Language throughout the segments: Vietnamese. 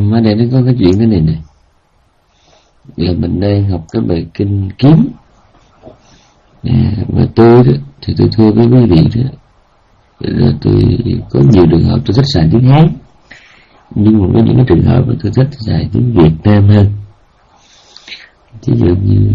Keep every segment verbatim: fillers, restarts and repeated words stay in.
Ở đây nó có cái chuyện thế này nè, là mình đang học cái bài kinh Kiếm. À, mà tôi đó thì tôi thưa với quý vị đó là tôi có nhiều trường hợp tôi thích xài tiếng Hán, nhưng mà có những cái trường hợp tôi thích xài tiếng Việt Nam hơn. Ví dụ như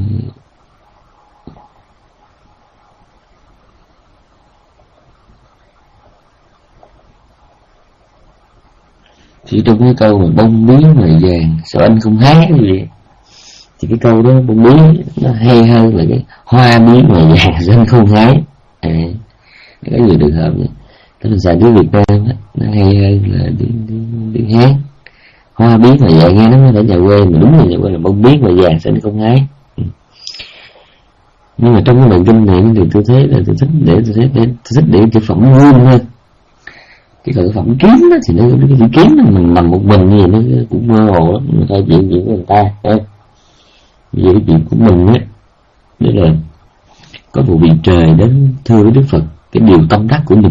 thì trong cái câu mà bông bí mà vàng sao anh không hái cái gì, thì cái câu đó bông bí nó hay hơn là cái hoa bí mà vàng sao anh không hái. À, có nhiều trường hợp vậy. Tức là xài tiếng Việt Nam đó, nó hay hơn là tiếng, tiếng, tiếng Hán. Hoa bí mà vàng nghe nó mới phải nhà quê, mà đúng là nhà quê là bông bí mà vàng sao anh không hái. Ừ. Nhưng mà trong cái bài kinh này thì tôi thấy là tôi thích để tôi thấy để, tôi thích để cái phẩm gương hơn. Cái cái phẩm Kiếm đó thì nó cái chữ Kiếm đó, mình nằm một mình gì nó cũng mơ hồ lắm, người ta chuyện chuyện của người ta thôi. Vì cái chuyện của mình á, đó là có một vị trời đến thưa với Đức Phật cái điều tâm đắc của mình.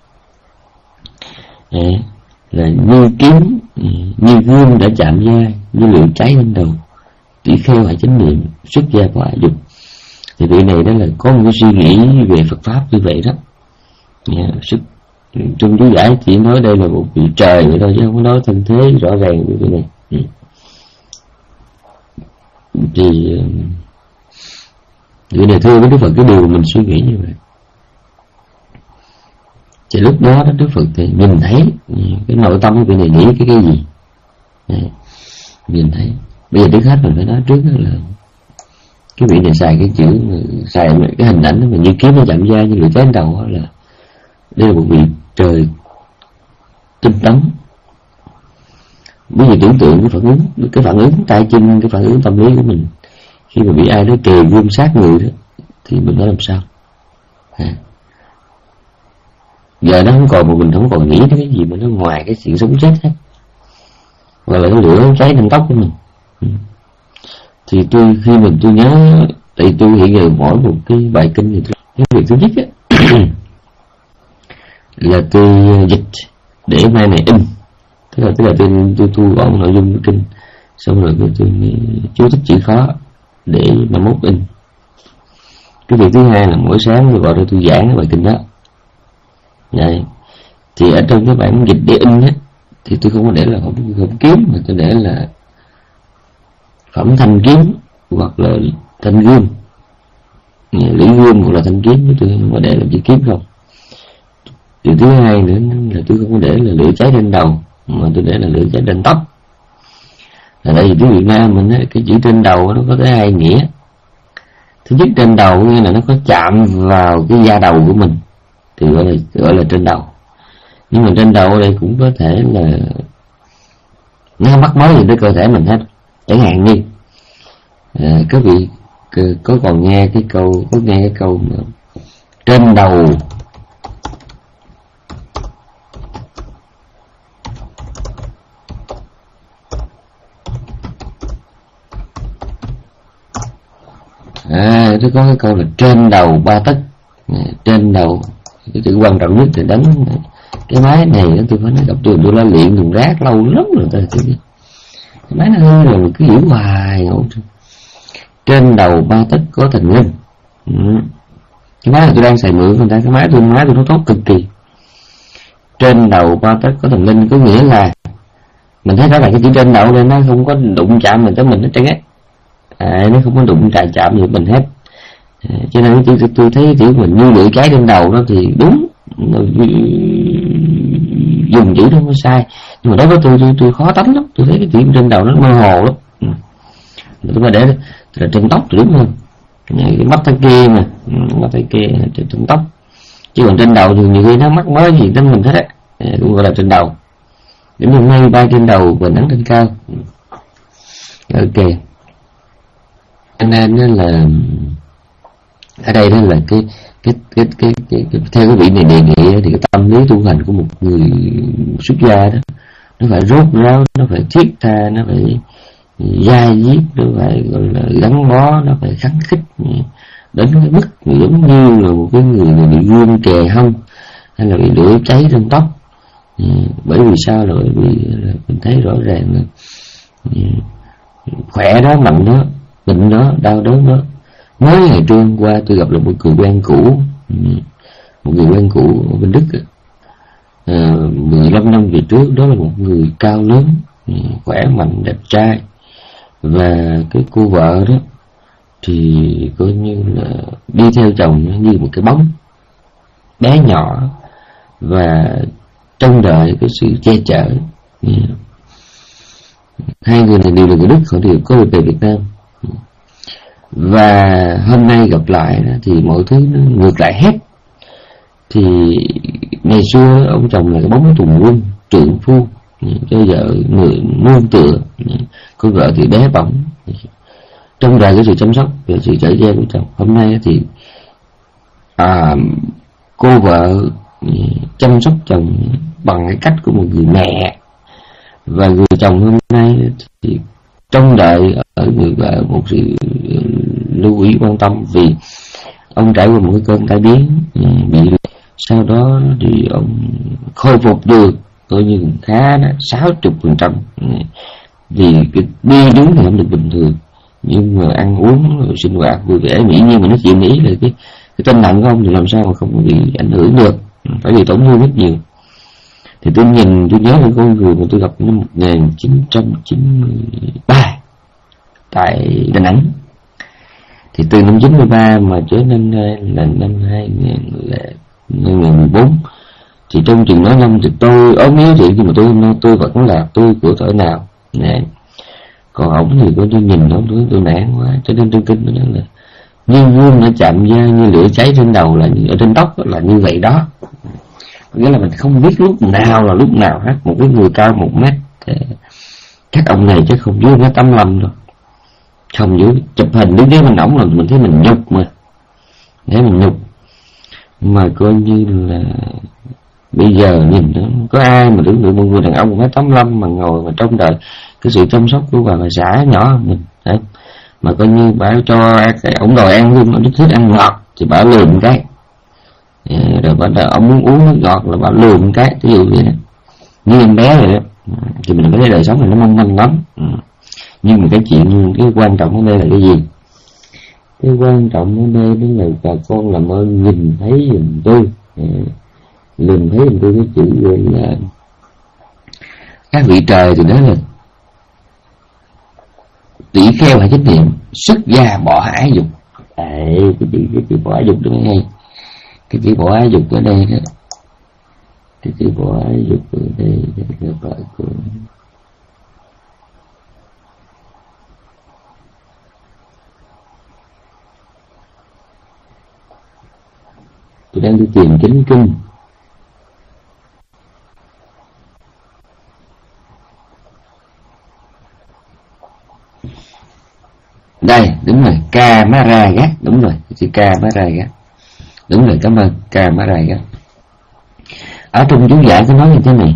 À, là như kiếm, như gương đã chạm da, như lửa cháy lên đầu, tỷ kheo hãy chánh niệm, xuất gia có hạ dục. Thì vị này đó là có một cái suy nghĩ về Phật pháp như vậy đó. À, sức trong chú giải chỉ nói đây là một vị trời vậy thôi, chứ không có nói thân thế rõ ràng như thế này. Ừ. Thì vị này thưa với Đức Phật cái điều mình suy nghĩ như vậy. Thì lúc đó đó Đức Phật thì nhìn thấy cái nội tâm của vị này nghĩ cái cái gì. Đấy, nhìn thấy. Bây giờ trước hết mình phải nói trước đó là cái vị này xài cái chữ, xài cái hình ảnh đó mà như kiếm nó chạm da, như lửa cháy lên đầu đó, là đây là một vị trời tinh tấn. Bây giờ tưởng tượng cái phản ứng, cái phản ứng tay chân, cái phản ứng tâm lý của mình khi mà bị ai đó kề gươm sát người đó, thì mình phải làm sao? À, giờ nó không còn, mà mình không còn nghĩ đến cái gì mà nó ngoài cái chuyện sống chết hết, hoặc là cái lửa cháy trên tóc của mình. Ừ. Thì tôi khi mình tôi nhớ, tại tôi hiện giờ mỗi một cái bài kinh thì tôi, cái việc thứ nhất á là tôi dịch để mai này in, tức là tức là tôi tôi thu gọn nội dung kinh, xong rồi tôi, tôi chú thích chữ khó để mà mốt in. Cái việc thứ hai là mỗi sáng tôi gọi ra tôi giảng cái bài kinh đó. Vậy thì ở trong cái bản dịch để in á, thì tôi không có để là phẩm, phẩm kiếm, mà tôi để là phẩm thanh kiếm hoặc là thanh gươm, lưỡi gươm hoặc là thanh kiếm, chứ tôi không có để là chữ kiếm không. Điều thứ hai nữa là tôi không có để là lửa cháy trên đầu, mà tôi để là lửa cháy trên tóc. Là tại vì tiếng Việt Nam mình á, cái chữ trên đầu nó có tới hai nghĩa. Thứ nhất, trên đầu nghĩa là nó có chạm vào cái da đầu của mình thì gọi là gọi là trên đầu. Nhưng mà trên đầu ở đây cũng có thể là nó mắc mớ gì tới cơ thể mình hết. Chẳng hạn như à, các vị có còn nghe cái câu có nghe cái câu mà trên đầu à, tôi có cái câu là trên đầu ba tấc. À, trên đầu cái chữ quan trọng nhất thì đánh cái máy này đó, tôi phải nói gặp tôi tôi đã luyện thùng rác lâu lắm rồi tôi cái máy nó hơi là cứ giữ hoài ngủ. Trên đầu ba tấc có thành ngân. Ừ. Cái máy này tôi đang xài mượn người ta, cái máy tôi máy tôi nó tốt cực kỳ. Trên đầu ba tấc có thành ngân có nghĩa là mình thấy đó là cái chữ trên đầu nên nó không có đụng chạm mình tới mình hết trơn á. À, nó không có đụng chạm chạm gì mình hết. À, cho nên cái chữ tôi thấy chữ mình như lưỡi cháy trên đầu đó thì đúng, dùng chữ nó không có sai, nhưng mà đối với tôi tôi, tôi khó tánh lắm. Tôi thấy cái chữ trên đầu nó mơ hồ lắm. Ừ. Tôi phải để là trên tóc thì đúng hơn. Cái mắt tay kia mà, mắt tay kia trên, trên tóc, chứ còn trên đầu thì nhiều khi nó mắc mới gì đến mình hết á. À, cũng gọi là trên đầu. Điểm như mây bay trên đầu và nắng trên cao. Ok. Cho nên là ở đây đó là cái cái cái cái, cái, cái theo cái vị này đề nghị thì cái tâm lý tu hành của một người xuất gia đó nó phải rốt ráo, nó phải thiết tha, nó phải dai diết, nó phải gọi là gắn bó, nó phải khắng khích đến cái mức giống như là một cái người bị gươm kề hông hay là bị lửa cháy trên tóc. Bởi vì sao? Là bởi vì là mình thấy rõ ràng là khỏe đó, mạnh đó, bệnh đó, đau đớn đó. Mới ngày trưa hôm qua tôi gặp lại một người quen cũ, một người quen cũ ở bên Đức, à, mười lăm năm về trước. Đó là một người cao lớn, khỏe mạnh, đẹp trai. Và cái cô vợ đó thì coi như là đi theo chồng như một cái bóng bé nhỏ, và trông đợi cái sự che chở. Hai người này đều là người Đức, họ đều có về Việt Nam. Và hôm nay gặp lại đó, thì mọi thứ nó ngược lại hết. Thì ngày xưa ông chồng là cái bóng tùng quân, trượng phu, cho vợ người nương tựa, con vợ thì bé bỏng, trông đợi cái sự chăm sóc và sự chở che của chồng. Hôm nay thì à, cô vợ chăm sóc chồng bằng cái cách của một người mẹ, và người chồng hôm nay thì trông đợi ở người vợ một sự lưu ý quan tâm, vì ông trải qua một cái cơn tai biến bị, sau đó thì ông khôi phục được coi như khá đó sáu chục phần trăm, vì cái đi đứng thì không được bình thường, nhưng mà ăn uống rồi sinh hoạt vui vẻ. Nghĩ nhiên mà nói chuyện ý là cái cái tinh thần của ông thì làm sao mà không bị ảnh hưởng được, phải bị tổn thương rất nhiều. Thì tôi nhìn, tôi nhớ là con người mà tôi gặp năm một nghìn chín trăm chín mươi ba tại Đà Nẵng. Thì từ năm chín mươi ba mà trở nên là năm hai nghìn mười bốn, thì trong chừng đó năm thì tôi ốm yếu thì nhưng mà tôi tôi vẫn là tôi của thời nào nè. Còn ổng thì tôi nhìn ổng tôi tôi nản quá, cho nên tôi kinh nó là như vuông đã chạm da, như lửa cháy trên đầu, là ở trên tóc là như vậy đó. Nghĩa là mình không biết lúc nào là lúc nào hết. Một cái người cao một mét, các ông này chắc không dưới mét tám lăm đâu, không dưới. Chụp hình đứng dưới mình ổng là mình thấy mình nhục mà, thấy mình nhục. Mà coi như là bây giờ nhìn đó, có ai mà tưởng tượng một người đàn ông một mét tám lăm mà ngồi mà trông đợi cái sự chăm sóc của bà bà xã nhỏ mình đấy. Mà coi như bà cho cái ổng đòi ăn luôn, nó thích ăn ngọt thì bà lườm cái, rồi bà ổng muốn uống nước ngọt là bà lườm cái, ví dụ vậy đó, như em bé vậy đó. Thì mình thấy đời sống này nó mong manh lắm. Nhưng mà cái chuyện, cái quan trọng ở đây là cái gì? Cái quan trọng ở đây đó là bà con làm ơn nhìn thấy giùm tôi, nhìn thấy giùm tôi cái chữ gọi là các vị trời thì đó là tỷ kheo hãy trách nhiệm, xuất gia bỏ ái dục. Đấy, cái chữ cái chữ bỏ ái dục đó mới hay. Cái chữ bỏ ái dục ở đây đó, cái chữ bỏ ái dục ở đây là bà con. Tôi đang đi tìm chánh kinh. Đây, đúng rồi, Kamaragat, đúng rồi, chữ Kamaragat. Đúng rồi, cảm ơn, Kamaragat. Ở trong chú giải có nói như thế này,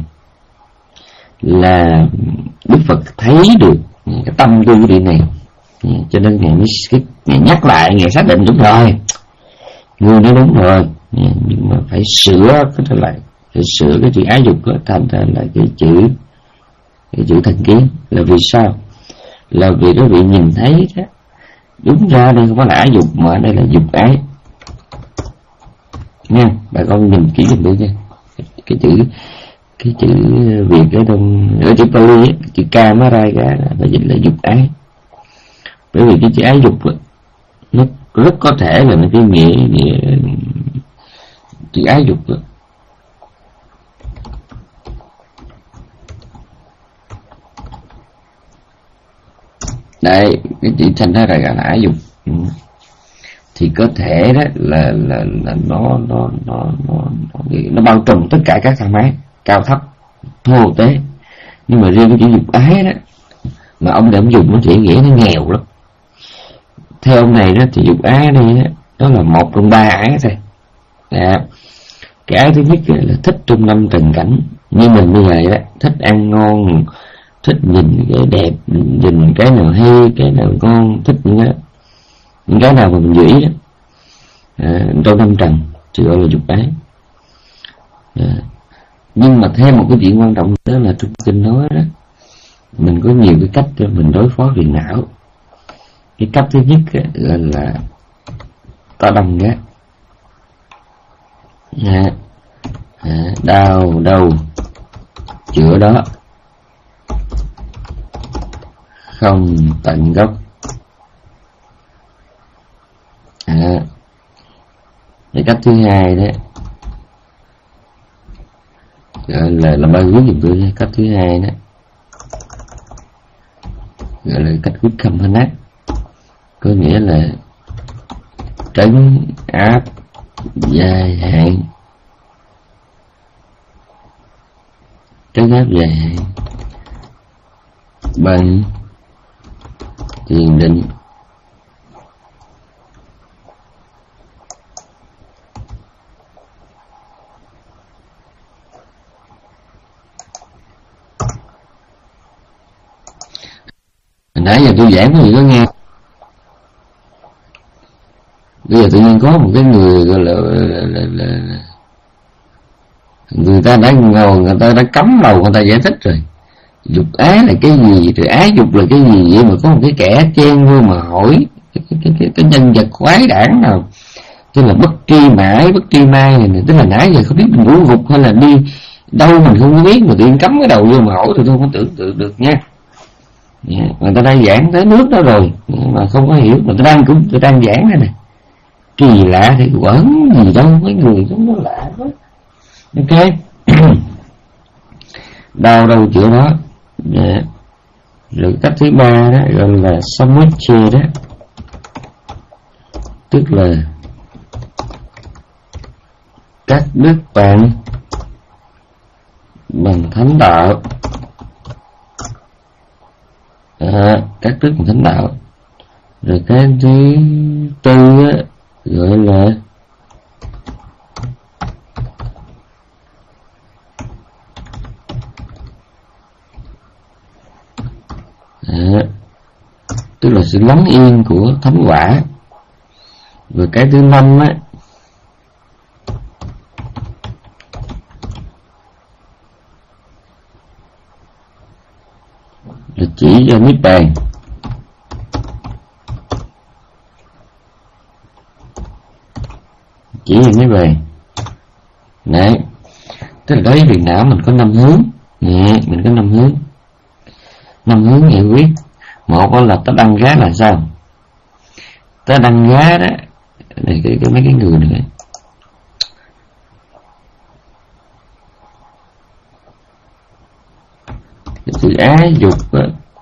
là Đức Phật thấy được cái tâm tư của vị này, cho nên Ngài mới Ngài nhắc lại, Ngài xác định đúng rồi, người nói đúng rồi, nhưng mà phải sửa cái đó lại, phải sửa cái chữ ái dục đó thành ra là cái chữ cái chữ thành kiến. Là vì sao? Là vì các vị nhìn thấy đó, đúng ra đây không phải là ái dục mà đây là dục ái nha. Bà con nhìn kỹ giùm tôi nha, cái chữ cái chữ Việt ở trong ở chữ Pali ấy, chữ Kamaraga là dịch là dục ái. Bởi vì cái chữ ái dục đó, nó rất có thể là cái nghĩa nghĩa chữ ái dục đó. Đây, cái chữ thành ra là ái dục. Ừ. Thì có thể đó là là là nó nó nó nó nó bao trùm tất cả các thang máy cao thấp thô tế. Nhưng mà riêng cái chữ dục ái đó mà ông đã dùng nó chỉ nghĩa nó nghèo lắm. Theo ông này đó thì dục ái đây đó, đó là một trong ba ái thôi. Dạ. Cái ái thứ nhất là thích trong năm trần cảnh, như mình như vậy đó, thích ăn ngon, thích nhìn cái đẹp, nhìn cái nào hay, cái nào ngon, thích những cái những cái nào mà mình dĩ đó, à, trong năm trần thì gọi là dục ái. À, Nhưng mà thêm một cái chuyện quan trọng đó là trong kinh nói đó, mình có nhiều cái cách để mình đối phó phiền não. Cái cách thứ nhất gọi là ta đâm gác. À, à, đau đâu chữa đó, không tận gốc. À, cái cách thứ hai đó gọi là là ba quyết dùng tôi. Cách thứ hai đó gọi là cách quyết khâm thanh ác, có nghĩa là trấn áp dài hạn. Trấn áp dài hạn bằng thiền định. Nãy giờ tôi giảng có gì có nghe. Bây giờ tự nhiên có một cái người gọi là, là, là, là người ta đã ngồi, người ta đã cấm đầu người ta giải thích rồi. Dục ái là cái gì, rồi ái dục là cái gì, vậy mà có một cái kẻ chen vô mà hỏi cái, cái, cái, cái, cái nhân vật khoái đảng nào tức là bất tri mãi bất tri mai này, này tức là nãy giờ không biết mình uống gục hay là đi đâu mình không có biết, mà tự nhiên cấm cái đầu vô mà hỏi thì tôi không tưởng tượng được nha. Yeah, người ta đang giảng tới nước đó rồi mà không có hiểu, mà tôi đang cũng tôi đang giảng đây này, kỳ lạ thì quẩn gì đâu, mấy người chúng nó lạ quá. Ok. Đau đâu chữa đó. Yeah. Rồi cách thứ ba đó gọi là samuche đó, tức là cắt đứt bạn bằng thánh đạo. À, cắt đứt bằng thánh đạo. Rồi cái thứ tư á, gọi là à, tức là sự lắng yên của thánh quả. Rồi cái thứ năm á là chỉ cho niết bàn. Chỉ cho niết bàn. Đấy, tức là đối với phiền não mình có năm hướng. Nè, mình có năm hướng. Năm hướng giải quyết. Một là ta đăng giá là sao? Ta đăng giá đó, này cái, cái mấy cái người này, cái sự ái dục á,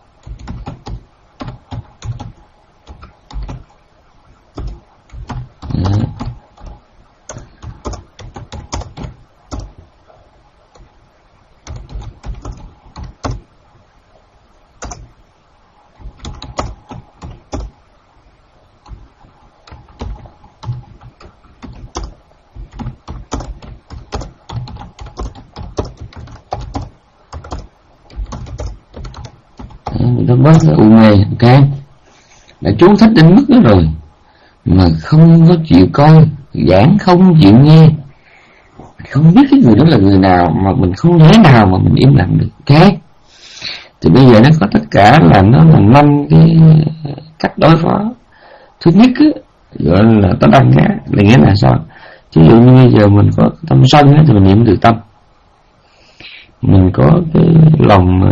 nó bớt cái u mê. Ok, đã chú thích đến mức đó rồi mà không có chịu coi giảng, không chịu nghe, không biết cái người đó là người nào, mà mình không thể nào mà mình im lặng được. Ok, thì bây giờ nó có tất cả là nó là năm cái cách đối phó. Thứ nhất á, gọi là ta đăng á, là nghĩa là sao? Ví dụ như bây giờ mình có tâm sân á, thì mình niệm từ tâm. Mình có cái lòng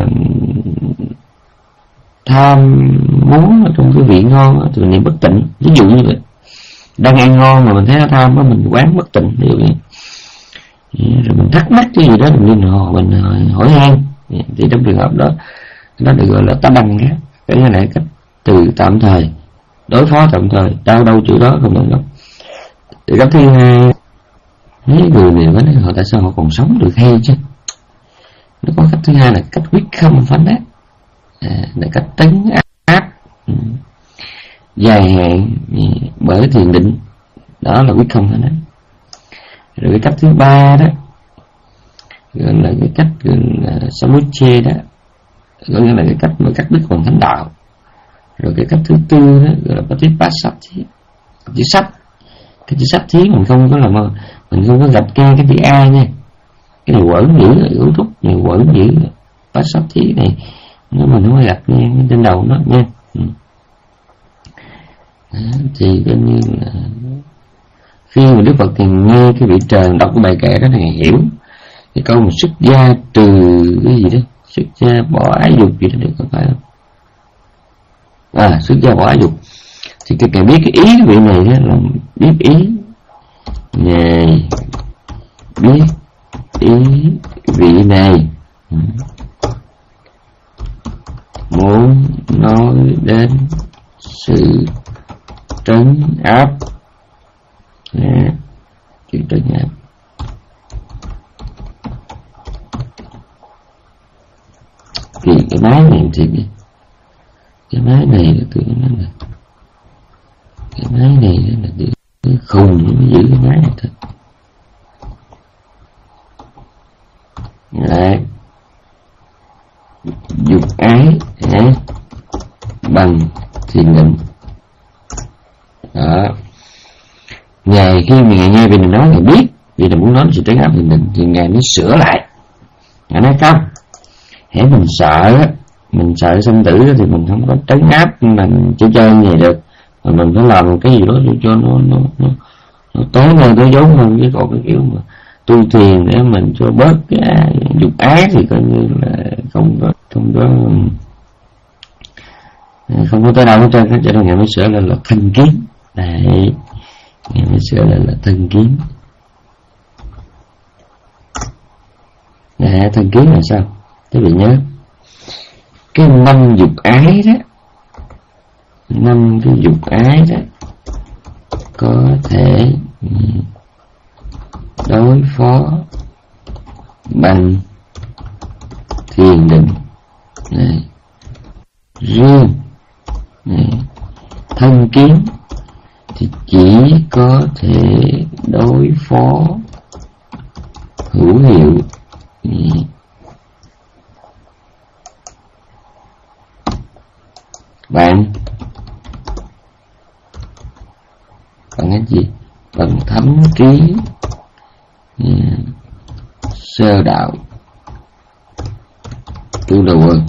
tham muốn ở trong cái vị ngon thì mình niệm bất tịnh. Ví dụ như vậy, đang ăn ngon mà mình thấy nó tham đó, mình quán bất tịnh. Ví dụ như rồi mình thắc mắc cái gì đó mình hỏi, mình hỏi han, thì trong trường hợp đó nó được gọi là ta đăng á, cái này là cách từ tạm thời, đối phó tạm thời, đau đâu chữ đó không được đâu. Thì cách thứ hai, mấy người này mới nói họ tại sao họ còn sống được hay chứ. Nó có cách thứ hai là cách quyết không phán ác, à, là cách trấn áp ừ. dài hạn bởi thiền định, đó là quyết không phán ác. Rồi cái cách thứ ba đó gọi là cái cách gọi là samuche đó, gọi là cái cách mà cắt đứt bằng thánh đạo. Rồi cái cách thứ tư đó gọi là patipassathi, chữ sách. Cái chữ sách thí mình không có làm, mình không có gạch ngang cái chữ A nha. cái này quẩn dữ, ưu thúc này quẩn dữ, bát sắp thí này nó mà nó gặp nghe trên đầu nó nha. Ừ. Đó, thì coi như là khi mà Đức Phật thì nghe cái vị trời đọc cái bài kệ đó này hiểu cái câu mà xuất gia trừ cái gì đó, xuất gia bỏ ái dục gì đó được có phải không? À, xuất gia bỏ ái dục thì cái kệ biết cái ý vị này đó là biết ý này, biết ý vị này. Ừ. Muốn nói đến sự trấn áp, à, sự trấn áp thì cái máy này thì cái máy này là tôi nói là cái máy này là cái khùng mới giữ cái máy này thôi. Đấy, dục ái à, bằng thiền định. Đó, Ngài khi mà Ngài nghe về mình nói, Ngài biết vì là muốn nói sự trấn áp thiền định thì Ngài mới sửa lại. Ngài nói không, hễ mình sợ mình sợ sanh tử thì mình không có trấn áp mình chơi chơi như vậy được, mà mình phải làm một cái gì đó cho nó nó nó, nó tối hơn, nó giống hơn. Với còn cái kiểu mà tu thiền để mình cho bớt cái dục ái thì coi như là không có không có không có tới đâu hết trơn. Cho nên Ngài mới sửa lên là thân kiến. Đấy, Ngài mới sửa lên là thân kiến. Nè, thân kiến là sao? Các vị nhớ cái năm dục ái đó, năm cái dục ái đó có thể đối phó bằng thiền định. Này, riêng này, thân kiến thì chỉ có thể đối phó hữu hiệu này, bạn bằng cái gì? Bằng thấm trí yeah, sơ đạo tu đầu quân.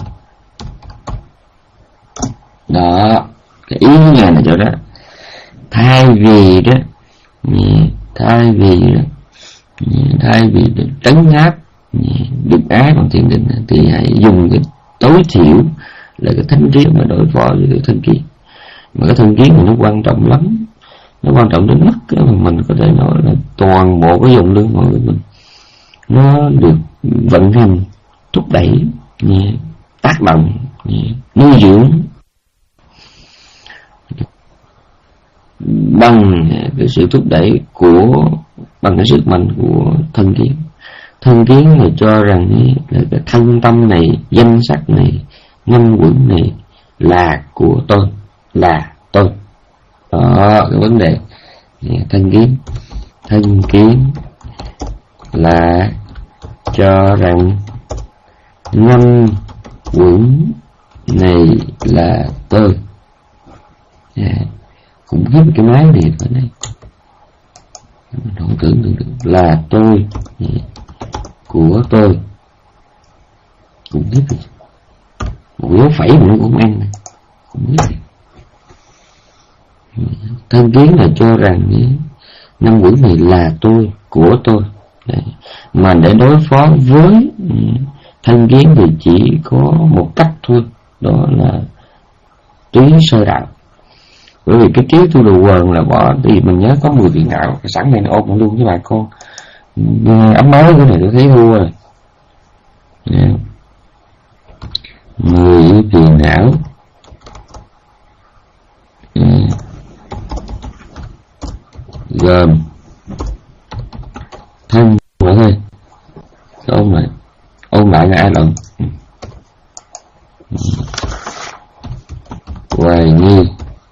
Đó, cái ý nhà này chỗ đó. Thay vì đó yeah, thay vì đó yeah, thay vì đó, trấn áp yeah, dục ái bằng thiền định thì hãy dùng cái tối thiểu là cái thánh trí mà đối phó với cái thân kiến. Mà cái thân kiến này nó quan trọng lắm, nó quan trọng đến mức mà mình có thể nói là toàn bộ cái vùng lưng hội của mình nó được vận hành, thúc đẩy, tác động, nuôi dưỡng bằng cái sự thúc đẩy của bằng cái sức mạnh của thân kiến. Thân kiến là cho rằng là cái thân tâm này, danh sắc này, năm quẩn này là của tôi, là tôi. Đó, cái vấn đề thân kiến. Thân kiến là cho rằng năm quẩn này là tôi. Yeah. Khủng khiếp cái máy này phải đây, mình không tưởng được là tôi, yeah, của tôi. Khủng khiếp rồi. Một dấu phẩy mà nó cũng ăn này. Khủng khiếp. Thân kiến là cho rằng năm quỷ này là tôi, của tôi. Đấy. Mà để đối phó với thân kiến thì chỉ có một cách thôi, đó là trí sơ đạo. Bởi vì cái trí tu đồ quần là bỏ, thì mình nhớ có mười phiền não, sẵn này nó ôm luôn với bà con. Ấm mới cái này tôi thấy thua rồi. Yeah. Mười phiền não. Yeah. Gồm thân nữa thôi. Ôm lại, ôm lại là ai lận? Hoài nghi,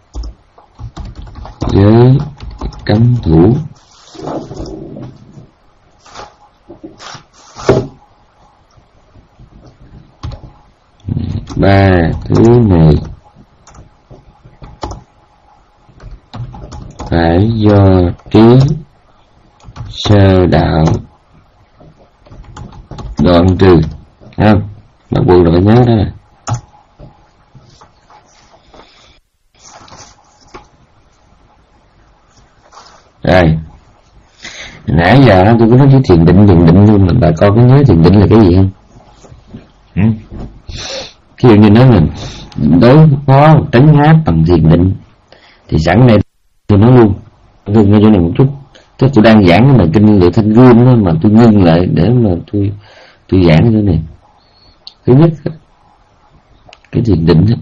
giới cấm thủ, ba thứ này phải do trí sơ đạo đoạn trừ, không? Bắt buộc là phải nhớ đó nè. Rồi, nãy giờ tôi có nói cái thiền định thiền định luôn, mà bà con có nhớ thiền định là cái gì không? Ừ. Ví dụ như nói mình đối phó trấn áp bằng thiền định thì sẵn đây tôi nói luôn, tôi nghe chỗ này một chút. Tức tôi đang giảng cái bài kinh Lệ Thanh Gươm đó, mà tôi ngưng lại để mà tôi tôi giảng cái chỗ này. Thứ nhất, cái thiền định đó,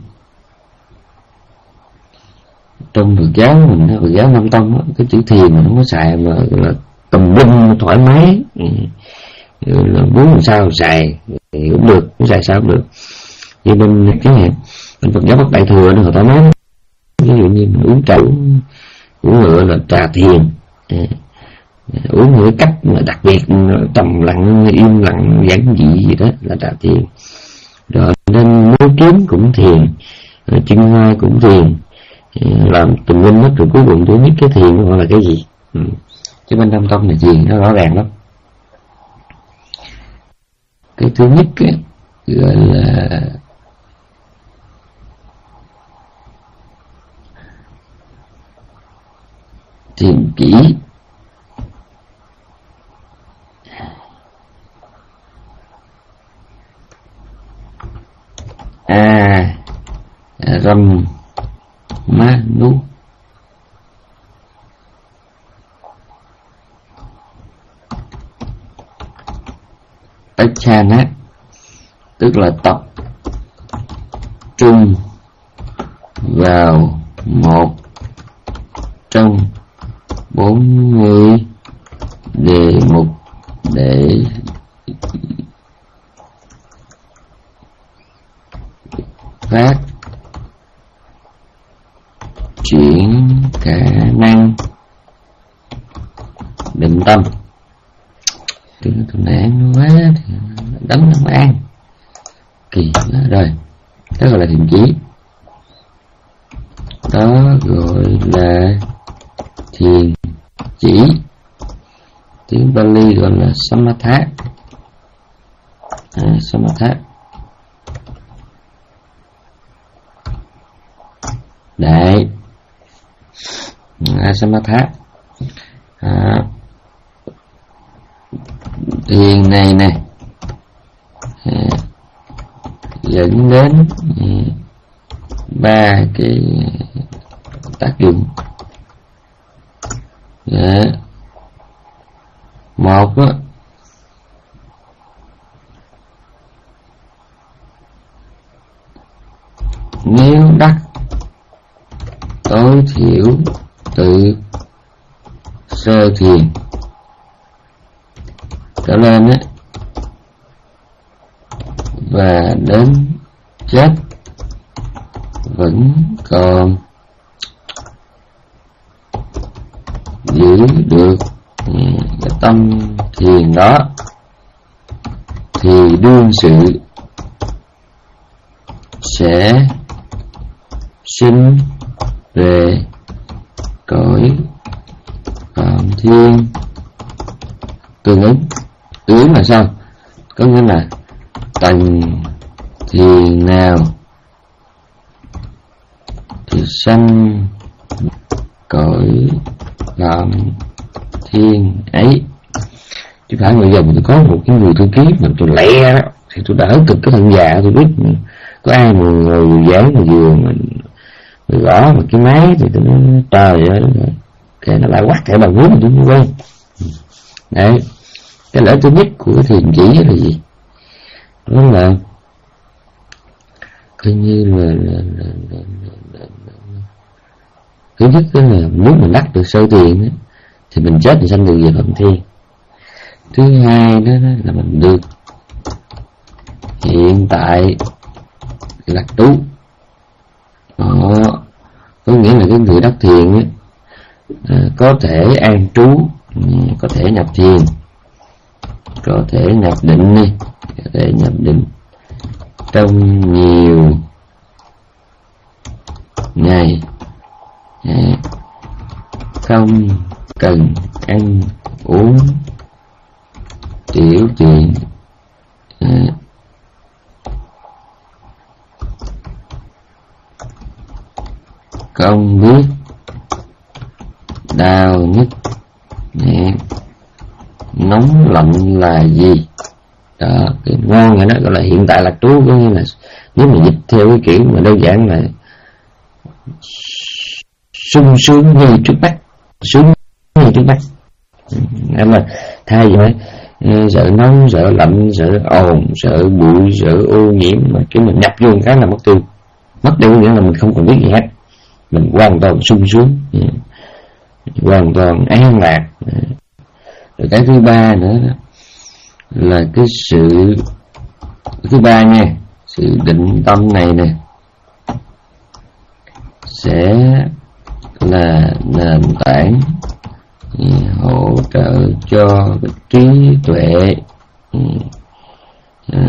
trong Phật giáo mình, Phật giáo Nam Tông đó, cái chữ thiền mà nó có xài mà là tầm binh thoải mái, là muốn làm sao xài thì cũng được, muốn xài sao cũng được. Như bên cái này, bên Phật giáo Bắc Đại Thừa nó thoải mái, ví dụ như mình uống trà uống ngựa là trà thiền, uống một cách mà đặc biệt trầm lặng im lặng giản dị gì đó là trà thiền. Rồi nên múa kiếm cũng thiền, chân hoa cũng thiền, làm tùm lum hết, rồi cuối cùng tôi biết cái thiền gọi là cái gì. Ừ. Chứ bên Nam Tông này thiền nó rõ ràng lắm. Cái thứ nhất ấy, gọi là thiền chỉ. A Ram Ma Nu Achana, tức là tập trung vào một trong bốn mươi đề mục để phát triển khả năng định tâm. Tôi nói tôi nản quá thì đấm nó ăn kỳ đó. Rồi đó gọi là thiền chỉ, đó gọi là thiền chỉ. Tiếng Pali gọi là Samatha. à, Samatha đại à, Samatha. à, thiền này nè à, dẫn đến à, ba cái tác dụng. à, một á, nếu đắc tối thiểu từ sơ thiền trở lên á, và đến chết vẫn còn giữ được cái tâm thiền đó, thì đương sự sẽ sinh về cõi Phạm Thiên tương ứng. Tương ứng là sao? Có nghĩa là tầng thiền nào thì sanh cõi Phạm Thiên ấy. Chứ phải bây giờ tôi có một cái người thư ký mà tôi lẹ đó thì tôi đỡ cực cái thân già, tôi biết có ai mà ngồi giảng mà vừa mình rồi gõ một cái máy thì tôi nói trời ơi, cái nó lại quát thẻ bằng vốn mà tôi không quen. Đấy, cái lợi thứ nhất của thiền chỉ là gì? Đó là coi như là, là, là, là, là, là, là. Thứ nhất đó là nếu mình đắc được sơ thiền đó, thì mình chết thì sanh được về Phạm Thiên. Thứ hai đó, đó là mình được hiện tại lạc trú. Đó, có nghĩa là cái người đắc thiền ấy, à, có thể an trú, có thể nhập thiền, có thể nhập định đi, có thể nhập định trong nhiều ngày, à, không cần ăn uống tiểu chuyện Không biết đau nhức nhẹ nóng lạnh là gì. Đó, cái ngon này đó gọi là hiện tại lạc trú, có nghĩa là nếu mà dịch theo cái kiểu mà đơn giản là sung sướng ngay trước mắt, sướng ngay trước mắt. Em là thay vì sợ nóng, sợ lạnh, sợ ồn, sợ bụi, sợ ô nhiễm, mà cái mình nhập vô một cái là mất tiêu. Mất tiêu nghĩa là mình không còn biết gì hết, mình hoàn toàn sung sướng, hoàn toàn an lạc. Rồi cái thứ ba nữa đó là cái sự thứ ba nha, sự định tâm này nè sẽ là nền tảng hỗ trợ cho cái trí tuệ à,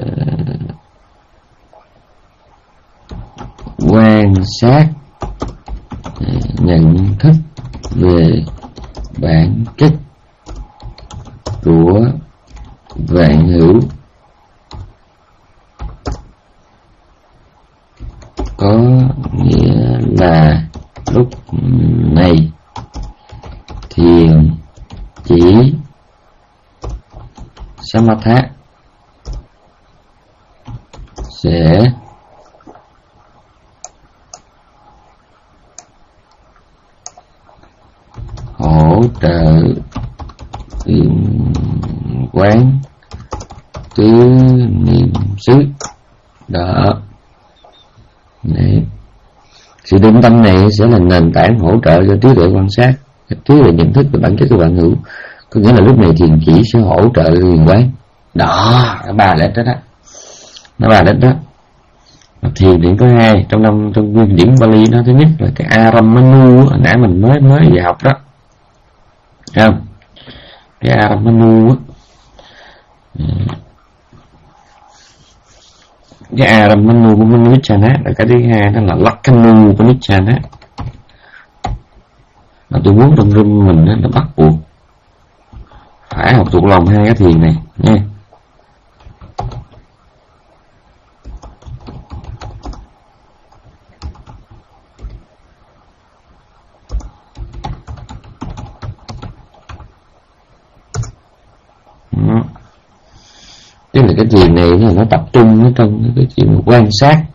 quan sát, à, nhận thức về bản chất của vạn hữu, có nghĩa là lúc này thiền chỉ samatha sẽ hỗ trợ quán tứ niệm xứ. Đó. Đấy. Sự định tâm này sẽ là nền tảng hỗ trợ cho trí tuệ quan sát, trí tuệ nhận thức về bản chất của vạn hữu. Có nghĩa là lúc này thiền chỉ sẽ hỗ trợ thiền quán. Đó, nó ba lệch đó đó. Nó ba lệch đó. Thiền điểm có hai, trong năm trong nguyên điểm Bali nó thứ nhất là cái Aramanu, hồi nãy mình mới mới về học đó. Thấy không? Cái Aramanu á, cái Aramanu của Nichana, rồi cái thứ hai đó là Lakkhanu của Nichana. Mà tôi muốn trong room mình đó là bắt buộc phải học thuộc lòng hai cái thiền này nha. Tức là cái thiền này nó, nó tập trung ở trong cái chuyện quan sát,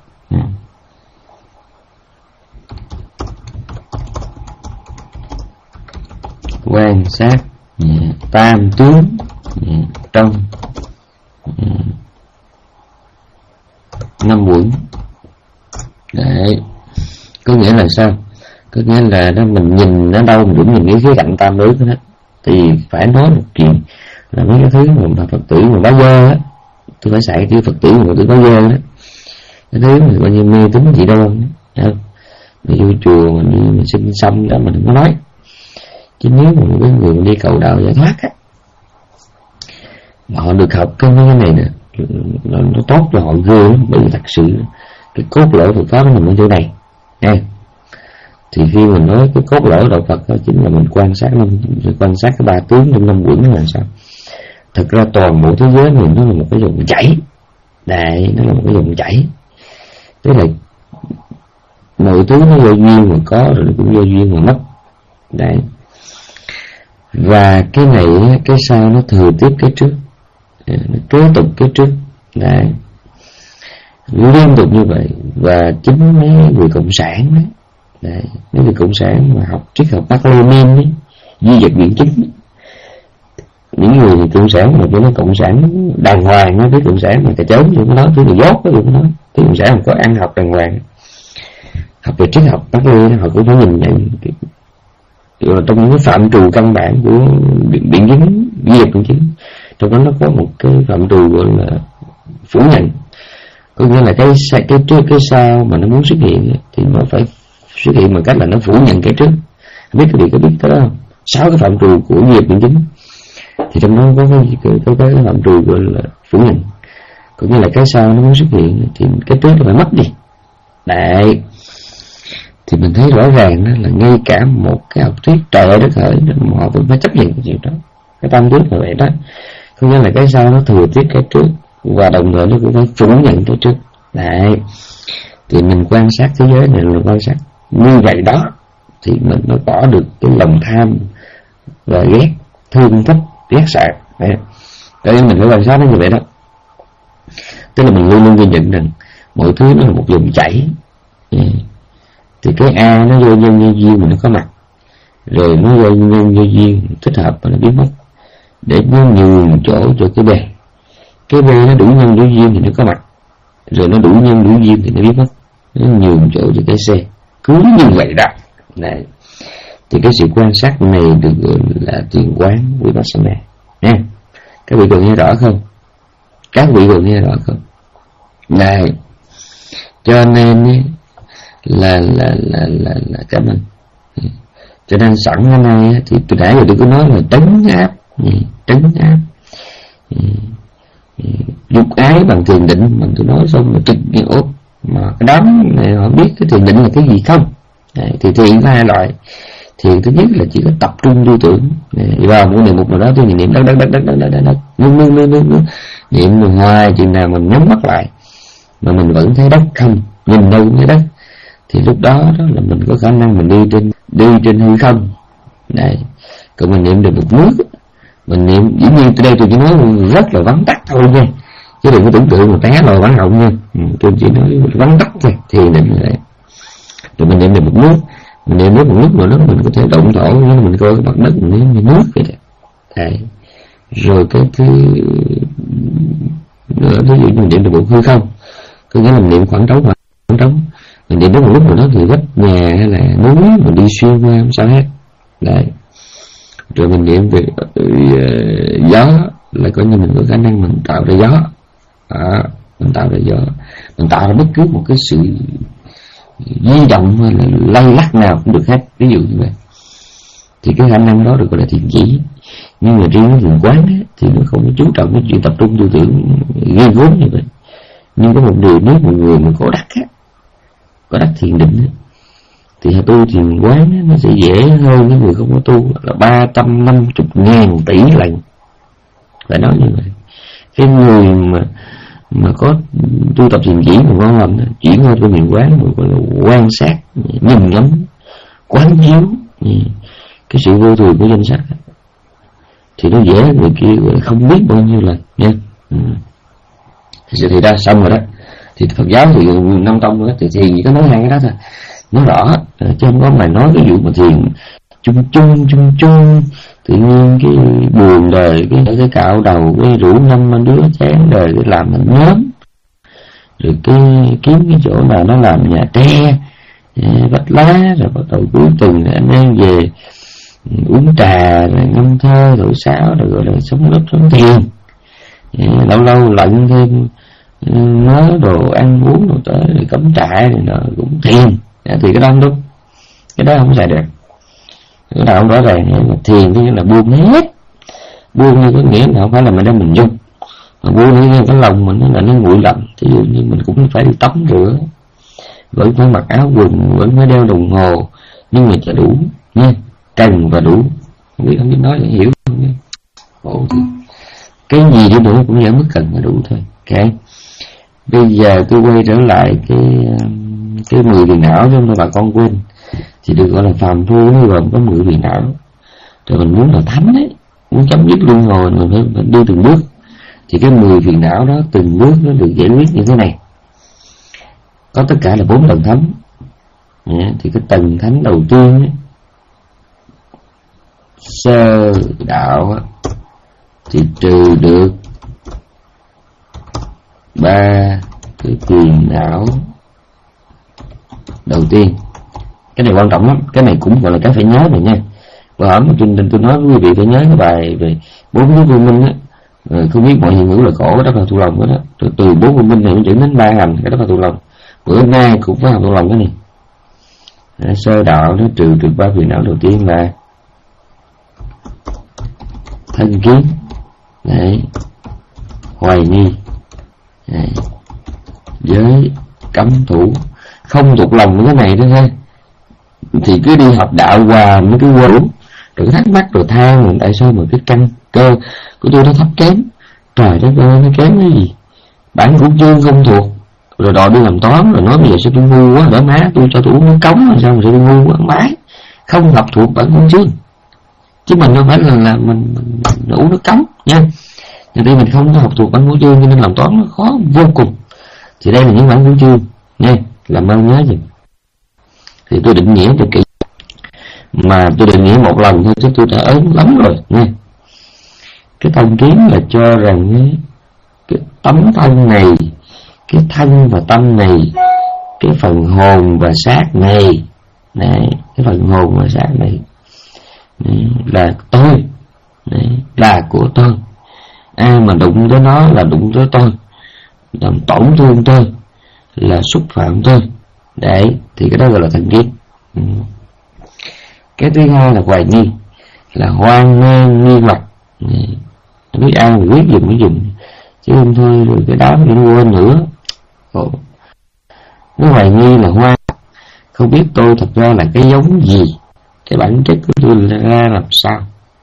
quan sát tam tướng trong năm quẩn. Đấy, có nghĩa là sao? Có nghĩa là đó, mình nhìn nó đâu mình cũng nhìn cái khía cạnh tam tướng đó. Thì phải nói một chuyện là mấy cái thứ mà Phật tử mà bá dơ á, tôi phải xài cái chữ Phật tử mà tôi bá dơ đó, cái thứ mà bao nhiêu mê tín gì đâu không? Mình vô chùa mình đi mình xin xong đó mình đừng có nói. Chứ nếu mà một người đi cầu đạo giải thoát á, mà họ được học cái cái này nè, nó, nó tốt cho họ ghê lắm. Bởi vì thật sự cái cốt lõi Phật pháp nó nằm ở chỗ này nha. Thì khi mình nói cái cốt lõi đạo Phật đó chính là mình quan sát năm, quan sát cái ba tướng trong năm quẩn là sao? Thật ra toàn bộ thế giới này nó là một cái dòng chảy. Đấy, nó là một cái dòng chảy. Tức là mọi thứ nó do duyên mà có, rồi nó cũng do duyên mà mất. Đấy. Và cái này, cái sau nó thừa tiếp cái trước, nó kế tục cái trước. Đấy. Liên tục như vậy. Và chính mấy người cộng sản đấy, đấy, mấy người cộng sản mà học triết học Mác Lênin ấy, duy vật biện chứng, những người cộng sản mà cho nó cộng sản đàng hoàng, nó biết cộng sản mà cà chớn vô nó nói, thứ người dốt đó nó nói, thứ cộng sản không có ăn học đàng hoàng, học về triết học Mác Lênin họ cũng phải nhìn nhận rồi trong những cái phạm trù căn bản của biện, biện chứng, duy vật biện chứng, trong đó nó có một cái phạm trù gọi là phủ nhận. Có nghĩa là cái cái trước cái sau mà nó muốn xuất hiện thì nó phải xuất hiện bằng cách là nó phủ nhận cái trước. Biết cái gì có biết cái đó không? Sáu cái phạm trù của nghiệp biện chứng thì trong đó có cái có cái phạm trù gọi là phủ nhận. Có nghĩa là cái sau nó muốn xuất hiện thì cái trước nó phải mất đi. Đấy. Thì mình thấy rõ ràng đó là ngay cả một cái học thuyết trời ơi đất hỡi họ vẫn phải chấp nhận cái chuyện đó. Cái tam tướng là vậy đó. Có nghĩa là cái sau nó thừa tiếp cái trước và đồng thời nó cũng phải phủ nhận cái trước. Đấy. Thì mình quan sát thế giới này là quan sát như vậy đó thì mình mới bỏ được cái lòng tham và ghét, thương thích, ghét sợ. Cho nên mình phải quan sát nó như vậy đó. Tức là mình luôn luôn ghi nhận rằng mọi thứ nó là một dòng chảy. Thì cái A nó vô nhân vô duyên mình nó có mặt, rồi nó vô nhân vô duyên thích hợp và nó biến mất, để nó nhường chỗ cho cái B. Cái B nó đủ nhân đủ duyên thì nó có mặt, rồi nó đủ nhân đủ duyên thì nó biến mất, nó nhường chỗ cho cái C. Cứ như vậy đó. Này. Thì cái sự quan sát này được gọi là thiền quán Vipassana nha. Các vị còn nghe rõ không? Các vị còn nghe rõ không? Này, cho nên là là là là là cảm ơn. Cho nên sẵn hôm nay thì từ nãy giờ tôi cứ nói là trấn áp, trấn áp dục ái bằng thiền định, mình tôi nói xong là trực nghe ốp mà cái đám này họ biết cái thiền định là cái gì không? Đấy, thì thiền có hai loại. Thiền thứ nhất là chỉ có tập trung tư tưởng vào một niệm mục nào đó, tôi niệm đất đất đất đất đất đất đất nương nương nương nương niệm mình hoài chừng nào mình nhắm mắt lại mà mình vẫn thấy đất không, nhìn đâu thấy đất, thì lúc đó đó là mình có khả năng mình đi trên đi trên hư không. Đấy. Còn mình niệm được một nước, mình niệm dĩ nhiên từ đây tôi chỉ nói rất là vắn tắt thôi nha, chứ đừng có tưởng tượng mà té lòi bắn rộng nha. Ừ, tôi chỉ nói vắn tắt thôi, thiền định như vậy. Rồi mình niệm được một nước, mình niệm nước một nước nữa đó, mình có thể động thổ, nhưng mình coi cái mặt đất mình niệm như nước vậy đó. Đấy. Rồi cái thứ nữa, ví dụ như mình niệm được một hư không, có nghĩa là mình niệm khoảng trống khoảng trống, mình niệm đến một lúc nào đó thì vách nhà hay là núi mình đi xuyên qua không sao hết. Đấy. Rồi mình niệm về uh, gió, là coi như mình có khả năng mình tạo ra gió. Đó, mình tạo ra gió, mình tạo ra bất cứ một cái sự di động hay là lay lắc nào cũng được hết, ví dụ như vậy. Thì cái khả năng đó được gọi là thiền chỉ. Nhưng mà riêng cái thiền quán ấy, thì nó không có chú trọng cái chuyện tập trung tư tưởng ghê gớm như vậy. Nhưng có một điều, nếu một người mà có đắc á, có đắc thiền định á, thì tu thiền quán á, nó sẽ dễ hơn cái người không có tu là ba trăm năm mươi ngàn tỷ lần. Phải nói như vậy. Cái người mà mà có tu tập thiền chỉ mà ngon lành, chuyển qua tu thiền quán mà gọi là quan sát, nhìn ngắm, quán chiếu cái sự vô thường của danh sắc, thì nó dễ người kia gọi là không biết bao nhiêu lần nha. Ừ. Thì, thì ra xong rồi đó. Thì Phật giáo thì năm tông đó, thì thiền chỉ có nói hai cái đó thôi, nói rõ, chứ không có mày nói cái vụ mà thiền chung chung chung chung tự nhiên cái buồn đời, cái cái cạo đầu, cái rủ năm đứa chán đời, cái làm thành nhóm, rồi cái kiếm cái chỗ nào nó làm nhà tre vách lá, rồi bắt đầu cuối tuần anh em về uống trà rồi ngâm thơ rồi sáo, rồi gọi là sống lớp sống thiền. Lâu lâu lạnh thêm mớ đồ ăn uống rồi tới rồi cắm trại rồi nó cũng thiền. Thì cái đó không đúng, cái đó không xài được, cái đó không rõ ràng. Mà thiền thì là buông hết, buông như có nghĩa là không phải là mình đem mình dung, mà buông như cái lòng mình nó là nó nguội lạnh. Thí dụ như mình cũng phải đi tắm rửa, vẫn phải mặc áo quần, vẫn phải đeo đồng hồ, nhưng mà cho đủ nha, cần và đủ. Không biết không biết nói để hiểu không nha. Ồ, cái gì đi nữa cũng ở mức cần và đủ thôi. Ok, bây giờ tôi quay trở lại cái cái mười phiền não cho bà con quên. Thì được gọi là phàm phu, nó gồm có mười phiền não. Rồi mình muốn là thánh ấy, muốn chấm dứt luân hồi, mình phải, phải đi từng bước. Thì cái mười phiền não đó từng bước nó được giải quyết như thế này. Có tất cả là bốn tầng thánh. Thì cái tầng thánh đầu tiên ấy, sơ đạo thì trừ được ba cái phiền não đầu tiên. Cái này quan trọng lắm, cái này cũng gọi là cái phải nhớ này nha. Và hỏi một chương trình tôi nói với quý vị phải nhớ cái bài về bốn cái vô minh á. Rồi không biết mọi hiện hữu là khổ, đó là thuộc lòng đó. Từ, từ bốn vô minh này nó dẫn đến ba hành, cái đó là thuộc lòng. Bữa nay cũng phải học thuộc lòng cái này. Đấy, sơ đạo nó trừ được ba phiền não đầu tiên là thân kiến, đấy, hoài nghi, đấy, giới cấm thủ. Không thuộc lòng cái này đó thôi thì cứ đi học đạo hòa mấy cái quên, rồi thắc mắc rồi than rồi tại sao mà cái căn cơ của tôi nó thấp kém. Trời đất ơi, nó kém cái gì? Bản của chương không thuộc, rồi đòi đi làm toán, rồi nói bây giờ sao tôi ngu quá, đỡ má tôi cho tôi uống nước cống, sao mà sao tôi ngu quá, mái không học thuộc bản ngũ chương. Chứ mình đâu phải là, là mình, mình, mình uống nước cống nha. Vì đây mình không có học thuộc bản ngũ chương cho nên làm toán nó khó vô cùng. Thì đây là những bản ngũ chương nha, làm ơn nhớ gì. Thì tôi định nghĩa cho kỹ, mà tôi định nghĩa một lần thôi chứ tôi đã ớn lắm rồi nha. Cái thông kiến là cho rằng cái, cái tấm thân này, cái thân và tâm này, cái phần hồn và xác này, này cái phần hồn và xác này, này là tôi, này là của tôi. Ai mà đụng tới nó là đụng tới tôi, làm tổn thương tôi, là xúc phạm tôi. Đấy, thì cái đó gọi là thành kiến. Ừ. Cái thứ hai là hoài nghi, là hoang mang nghi hoặc. Không biết ai mà quyết dùng mới dùng, chứ không thôi rồi cái đám thì nó quên nữa. Ồ. Cái hoài nghi là hoang, không biết tôi thật ra là cái giống gì, cái bản chất của tôi ra làm sao,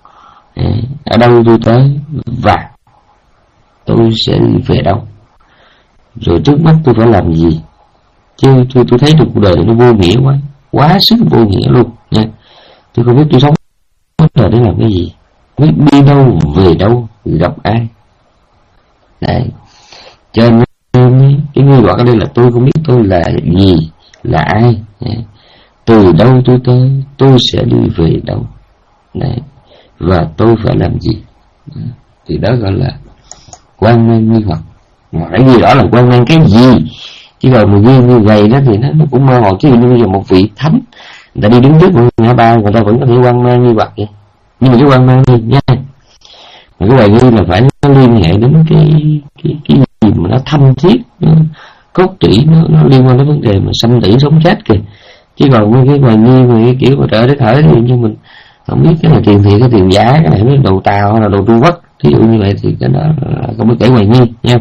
ở đâu tôi tới, và tôi sẽ đi về đâu, rồi trước mắt tôi phải làm gì. Chứ tôi, tôi thấy được cuộc đời nó vô nghĩa quá, quá sức vô nghĩa luôn nha. Tôi không biết tôi sống cuộc đời để làm cái gì, biết đi đâu, về đâu, gặp ai. Đấy, cho nên cái nghi hoặc ở đây là tôi không biết tôi là gì, là ai, từ đâu tôi tới, tôi sẽ đi về đâu. Đấy, và tôi phải làm gì. Thì đó gọi là quan mang nghi hoặc. Mà phải ghi rõ là quan mang cái gì, chứ rồi mà ghi như vậy đó thì nó, nó cũng mơ hồ. Chứ như bây giờ một vị thánh, người ta đi đứng trước một ngã ba, người ta vẫn có thể quan mang nghi hoặc vậy. Nhưng mà cái quan mang đi nha, mà cái bài nghi là phải nó liên hệ đến cái cái cái gì mà nó thâm thiết, nó cốt trĩ, nó, nó liên quan đến vấn đề mà sanh tử sống chết kìa. Chứ còn cái bài nghi mà cái kiểu mà trở đến thở thì như mình không biết cái này tiền thiệt, cái tiền giả, cái này mới đồ Tàu hay là đồ Trung Quốc, thí dụ như vậy thì cái đó là không biết kể hoài nghi nha.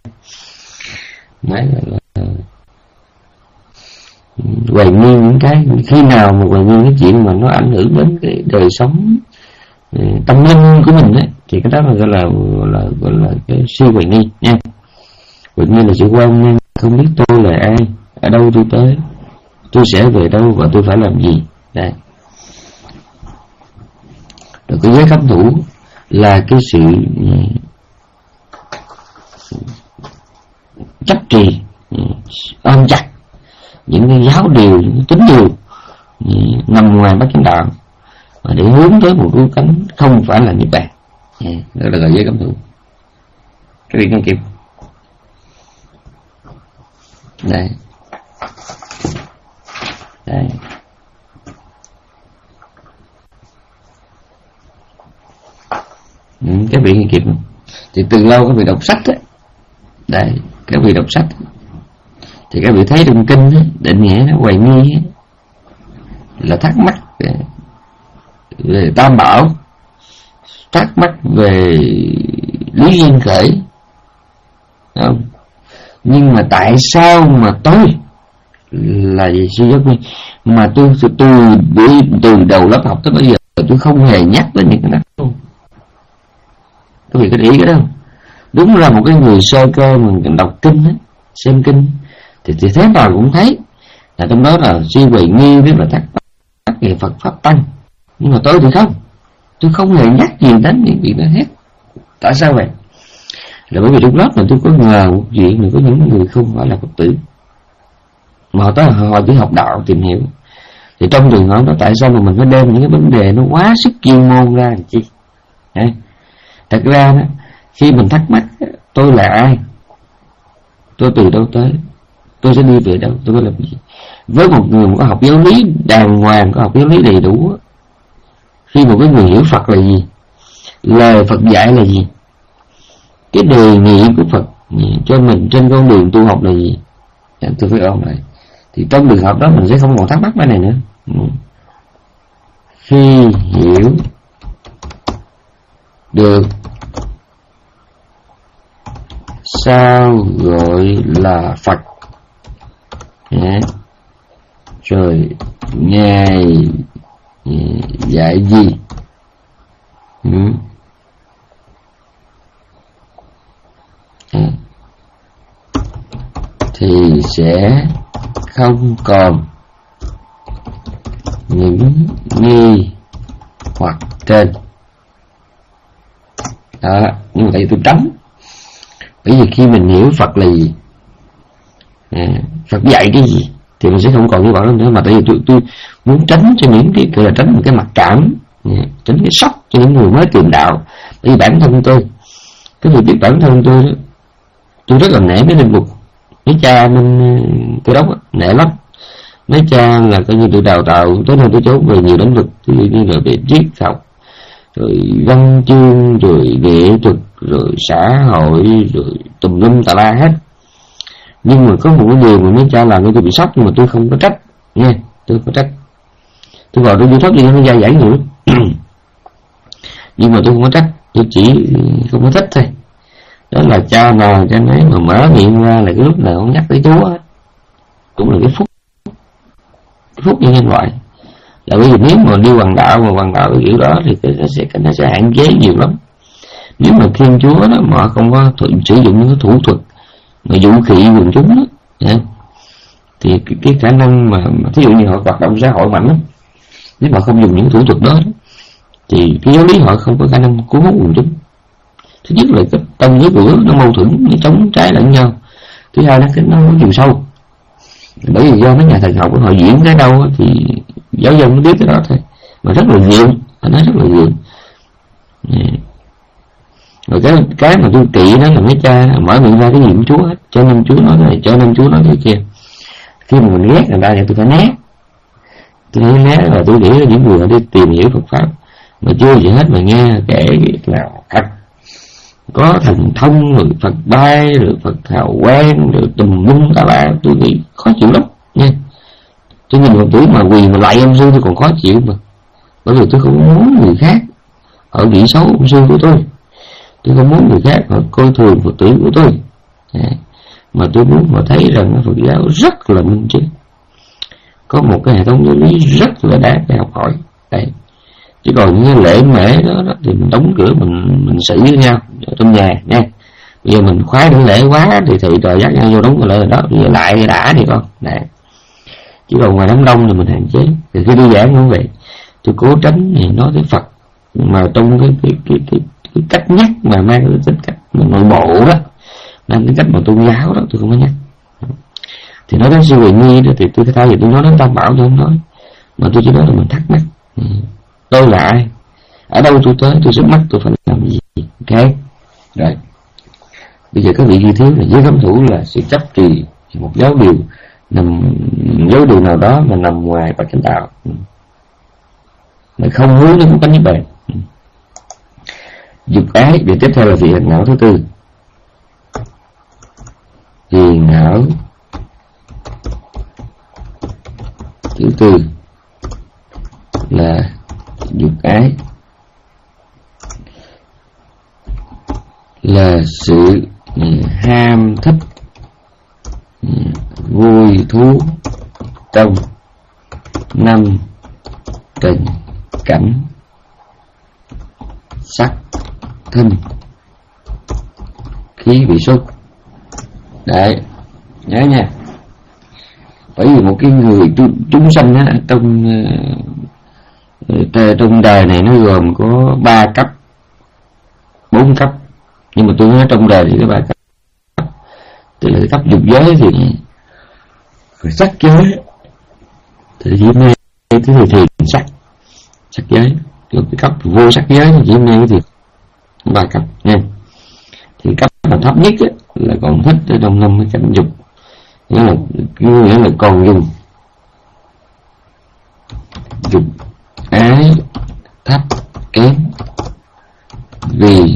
Đấy là hoài nghi những cái khi nào mà hoài nghi cái chuyện mà nó ảnh hưởng đến cái đời sống tâm linh của mình đấy, thì cái đó là gọi là gọi là gọi là cái siêu hoài nghi nha. Hoài nghi là sự quan mang, không biết tôi là ai, ở đâu tôi tới, tôi sẽ về đâu và tôi phải làm gì. Đây. Rồi cái giới cấm thủ là cái sự chấp trì, ôm chặt những cái giáo điều, những cái tín điều nằm ngoài bát chánh đạo, mà để hướng tới một cứu cánh không phải là niết bàn. Đó là giới cấm thủ. Cái việc nghe kịp. Đây. Đây. Ừ, các vị nghe kịp không? Thì từ lâu các vị đọc sách á, đây, các vị đọc sách thì các vị thấy trong kinh á, định nghĩa nó hoài nghi á, là thắc mắc về, về tam bảo, thắc mắc về lý duyên khởi, không? Nhưng mà tại sao mà tôi là gì suy giác nguyên mà tôi tôi, tôi từ đầu lớp học tới bây giờ tôi không hề nhắc đến những cái đó luôn. Các vị có để ý cái đó không? Đúng là một cái người sơ cơ mình đọc kinh á, xem kinh thì, thì thế nào cũng thấy là trong đó là suy hoài nghi, biết là thắc mắc về Phật pháp tăng. Nhưng mà tôi thì không, tôi không hề nhắc gì đến những việc đó hết. Tại sao vậy? Là bởi vì trong lớp mà tôi có ngờ một chuyện là có những người không phải là Phật tử mà họ tới họ chỉ học đạo tìm hiểu. Thì trong trường hợp đó tại sao mà mình phải đem những cái vấn đề nó quá sức chuyên môn ra làm chi? Đấy. Thật ra đó, khi mình thắc mắc tôi là ai, tôi từ đâu tới, tôi sẽ đi về đâu, tôi phải làm gì, với một người có học giáo lý đàng hoàng, có học giáo lý đầy đủ, khi một cái người hiểu Phật là gì, lời Phật dạy là gì, cái đề nghị của Phật cho mình trên con đường tu học là gì, tôi phải ôm lại. Thì trong trường hợp đó mình sẽ không còn thắc mắc cái này nữa. Khi hiểu được sao gọi là Phật, rồi Ngài dạy gì, thì sẽ không còn những nghi hoặc trên đó. Nhưng mà tại vì tôi tránh, bởi vì khi mình hiểu Phật là gì, à, Phật dạy cái gì thì mình sẽ không còn cái bảo nữa. Mà tại vì tôi, tôi muốn tránh cho những cái gọi là tránh một cái mặc cảm, à, tránh cái sốc cho những người mới tìm đạo. Bởi vì bản thân tôi, cái người biết bản thân tôi đó, tôi rất là nể mấy linh mục, mấy cha mình tôi đốc nể lắm. Mấy cha là coi như tôi đào tạo tới nơi tới chốn về nhiều lĩnh vực, ví dụ như là về triết học, rồi văn chương, rồi nghệ thuật, rồi xã hội, rồi tùm lum tà la hết. Nhưng mà có một cái điều mà mấy cha làm cho tôi bị sốc, nhưng mà tôi không có trách nha, tôi không có trách. Tôi vào tôi vô thấp gì nó dai dãi nữa nhưng mà tôi không có trách, tôi chỉ không có thích thôi. Đó là cha nào cha nấy mà mở miệng ra là cái lúc nào không nhắc tới Chúa hết, cũng là cái phúc cái phúc như nhân loại. Là bởi vì nếu mà đi hoàng đạo mà hoàng đạo cái kiểu đó thì nó sẽ nó sẽ hạn chế nhiều lắm. Nếu mà Thiên Chúa đó mà không có th- sử dụng những cái thủ thuật mà vũ khí quần chúng đó, yeah, thì cái, cái khả năng mà, mà thí dụ như họ hoạt động xã hội mạnh lắm, nếu mà không dùng những thủ thuật đó, đó thì cái giáo lý họ không có khả năng cuốn hút quần chúng. Thứ nhất là cái tông với bữa nó mâu thuẫn, nó chống trái lẫn nhau. Thứ hai là cái nó có chiều sâu, bởi vì do mấy nhà thần học họ diễn cái đâu thì giáo dân nó biết cái đó thôi, mà rất là nhiều, nó nói rất là nhiều. Rồi cái cái mà tôi kỵ đó là mấy cha mở miệng ra cái gì của Chúa hết, cho nên Chúa nói cái này, cho nên Chúa nói cái kia. Khi mà mình ghét người ta thì tôi phải né, tôi phải né. Và tôi nghĩ là những người đi tìm hiểu Phật pháp mà chưa gì hết mà nghe kể là thật có thần thông, rồi Phật bay, rồi Phật hào quang, rồi tùm lum tà la, tôi nghĩ khó chịu lắm nha. Tôi nhìn một tuổi mà quỳ mà lại ông sư tôi còn khó chịu mà, bởi vì tôi không muốn người khác họ nghĩ xấu ông sư của tôi, tôi không muốn người khác họ coi thường Phật tử của tôi, mà tôi muốn họ thấy rằng Phật giáo rất là minh chính, có một cái hệ thống giáo lý rất là đáng để học hỏi. Đấy. Chứ còn những lễ mễ đó, đó thì mình đóng cửa, mình mình xử với nhau ở trong nhà nha. Bây giờ mình khoái đến lễ quá thì thầy trò dắt nhau vô đóng cái lễ đó, bây giờ lại thì đã thì con. Đấy. Chứ còn ngoài đám đông thì mình hạn chế. Thì khi đi giảng cũng vậy, tôi cố tránh thì nói tới Phật mà trong cái cái cái cái, cái cách nhắc mà mang cái tính cách nội bộ đó, mang cái cách mà tôn giáo đó tôi không có nhắc. Thì nói đến siêu huyền nhi đó thì tôi thay vì tôi nói đến Tam Bảo tôi không nói, mà tôi chỉ nói là mình thắc mắc tôi là ai, ở đâu tôi tới, tôi xuất mắt tôi phải làm gì. Ok rồi, bây giờ các vị ghi thiếu là giới cấm thủ là sự chấp trì một giáo điều nằm giáo điều nào đó mà nằm ngoài Bát Chánh Đạo, mà không hướng đến cái Niết Bàn. Dục ái, và tiếp theo là vị hành não thứ tư, phiền não thứ tư là dục ái, là sự ham thích vui thú trong năm tình cảnh sắc thân khí vị xúc. Đấy, nhớ nha. Bởi vì một cái người chúng sanh á, trong trong đời này nó gồm có ba cấp, bốn cấp, nhưng mà tôi nói trong đời thì có ba cấp. Tức là cấp dục giới thì sắc giới thì chỉ mê cái thì thiền sắc sắc giới, rồi cái cấp vô sắc giới thì chỉ mê thì ba cấp nha. Thì cấp mà thấp nhất á, là còn thích ở trong năm cái cảnh dục, nghĩa là nghĩa là còn dùng dục ái thấp kém, vì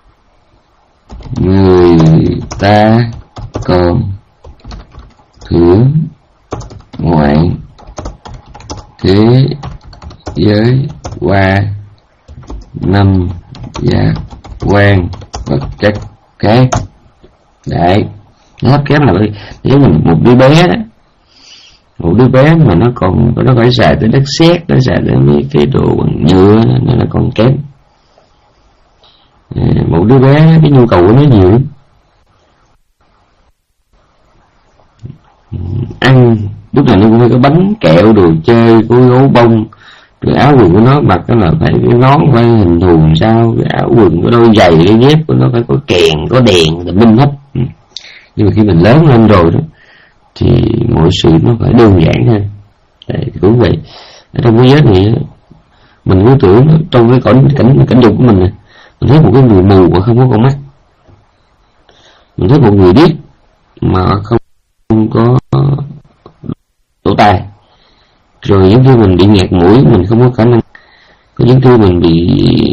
người ta còn thưởng ngoại thế giới qua năm giác quan vật chất khác. Đấy, nó thấp kém là nếu mình một đứa bé đó, một đứa bé mà nó còn nó phải xài tới đất sét, nó xài tới mấy cái đồ bằng nhựa nên là còn kém. Một đứa bé cái nhu cầu của nó nhiều, ăn lúc nào nó cũng phải có bánh kẹo, đồ chơi, có gấu bông, rồi áo quần của nó mặc nó là phải cái nón phải hình thù làm sao, cái áo quần, cái đôi giày, cái dép của nó phải có kèn, có đèn, là minh hết. Nhưng mà khi mình lớn lên rồi đó thì mọi sự nó phải đơn giản hơn. Đấy, cũng vậy. Ở trong cái giới này mình cứ tưởng trong cái cảnh cảnh cảnh dục của mình này, mình thấy một cái người mù mà không có con mắt, mình thấy một người điếc mà không, không có lỗ tai, rồi những khi mình bị nghẹt mũi mình không có khả năng, có những khi mình bị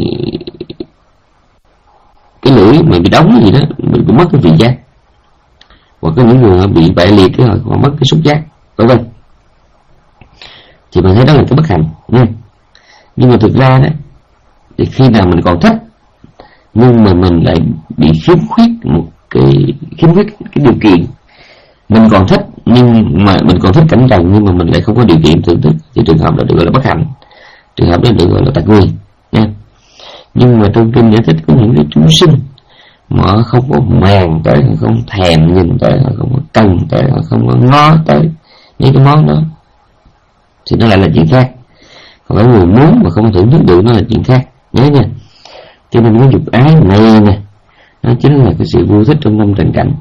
cái lưỡi mình bị đóng cái gì đó, mình cũng mất cái vị giác, hoặc có những người bị bại liệt cái họ mất cái xúc giác, vân vân. Thì mình thấy đó là cái bất hạnh nha. Nhưng mà thực ra đó thì khi nào mình còn thích nhưng mà mình lại bị khiếm khuyết một cái khiếm khuyết cái điều kiện, mình còn thích nhưng mà mình còn thích cảnh trần nhưng mà mình lại không có điều kiện thưởng thức, thì trường hợp đó được gọi là bất hạnh, trường hợp đó được gọi là tật nguyền nha. Nhưng mà trong kinh giải thích có những cái chúng sinh mà họ không có màng tới, họ không thèm nhìn tới, họ không có cần tới, họ không có ngó tới những cái món đó, thì nó lại là chuyện khác. Còn cái người muốn mà không thưởng thức được nó là chuyện khác, nhớ nha. Cho nên cái dục ái này nè, nó chính là cái sự vui thích trong năm trần cảnh.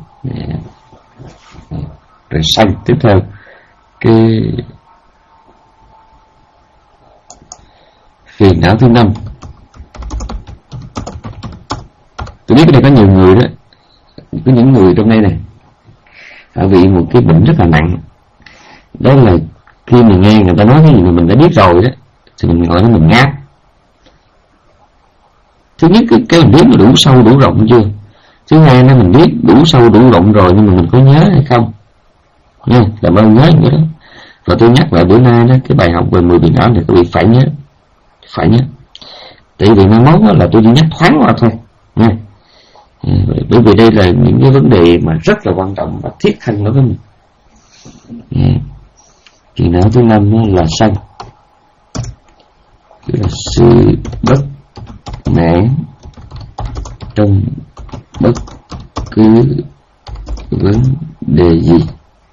Rồi sang tiếp theo cái phiền não thứ năm. Tôi biết cái này có nhiều người đó, có những người trong đây này họ bị một cái bệnh rất là nặng, đó là khi mình nghe người ta nói cái gì mà mình đã biết rồi đó thì mình gọi nó mình ngáp. Thứ nhất cái, cái mình biết nó đủ sâu đủ rộng chưa, thứ hai nó mình biết đủ sâu đủ rộng rồi nhưng mà mình có nhớ hay không nha, làm ơn nhớ những cái đó. Và tôi nhắc lại bữa nay đó, cái bài học về mười phiền não này các vị phải nhớ, phải nhớ, tại vì mai mốt là tôi chỉ nhắc thoáng qua thôi nha. Bởi vì đây là những cái vấn đề mà rất là quan trọng và thiết thân đối với mình. Phiền não thứ năm là sân, tức là sự bất mãn trong bất cứ vấn đề gì,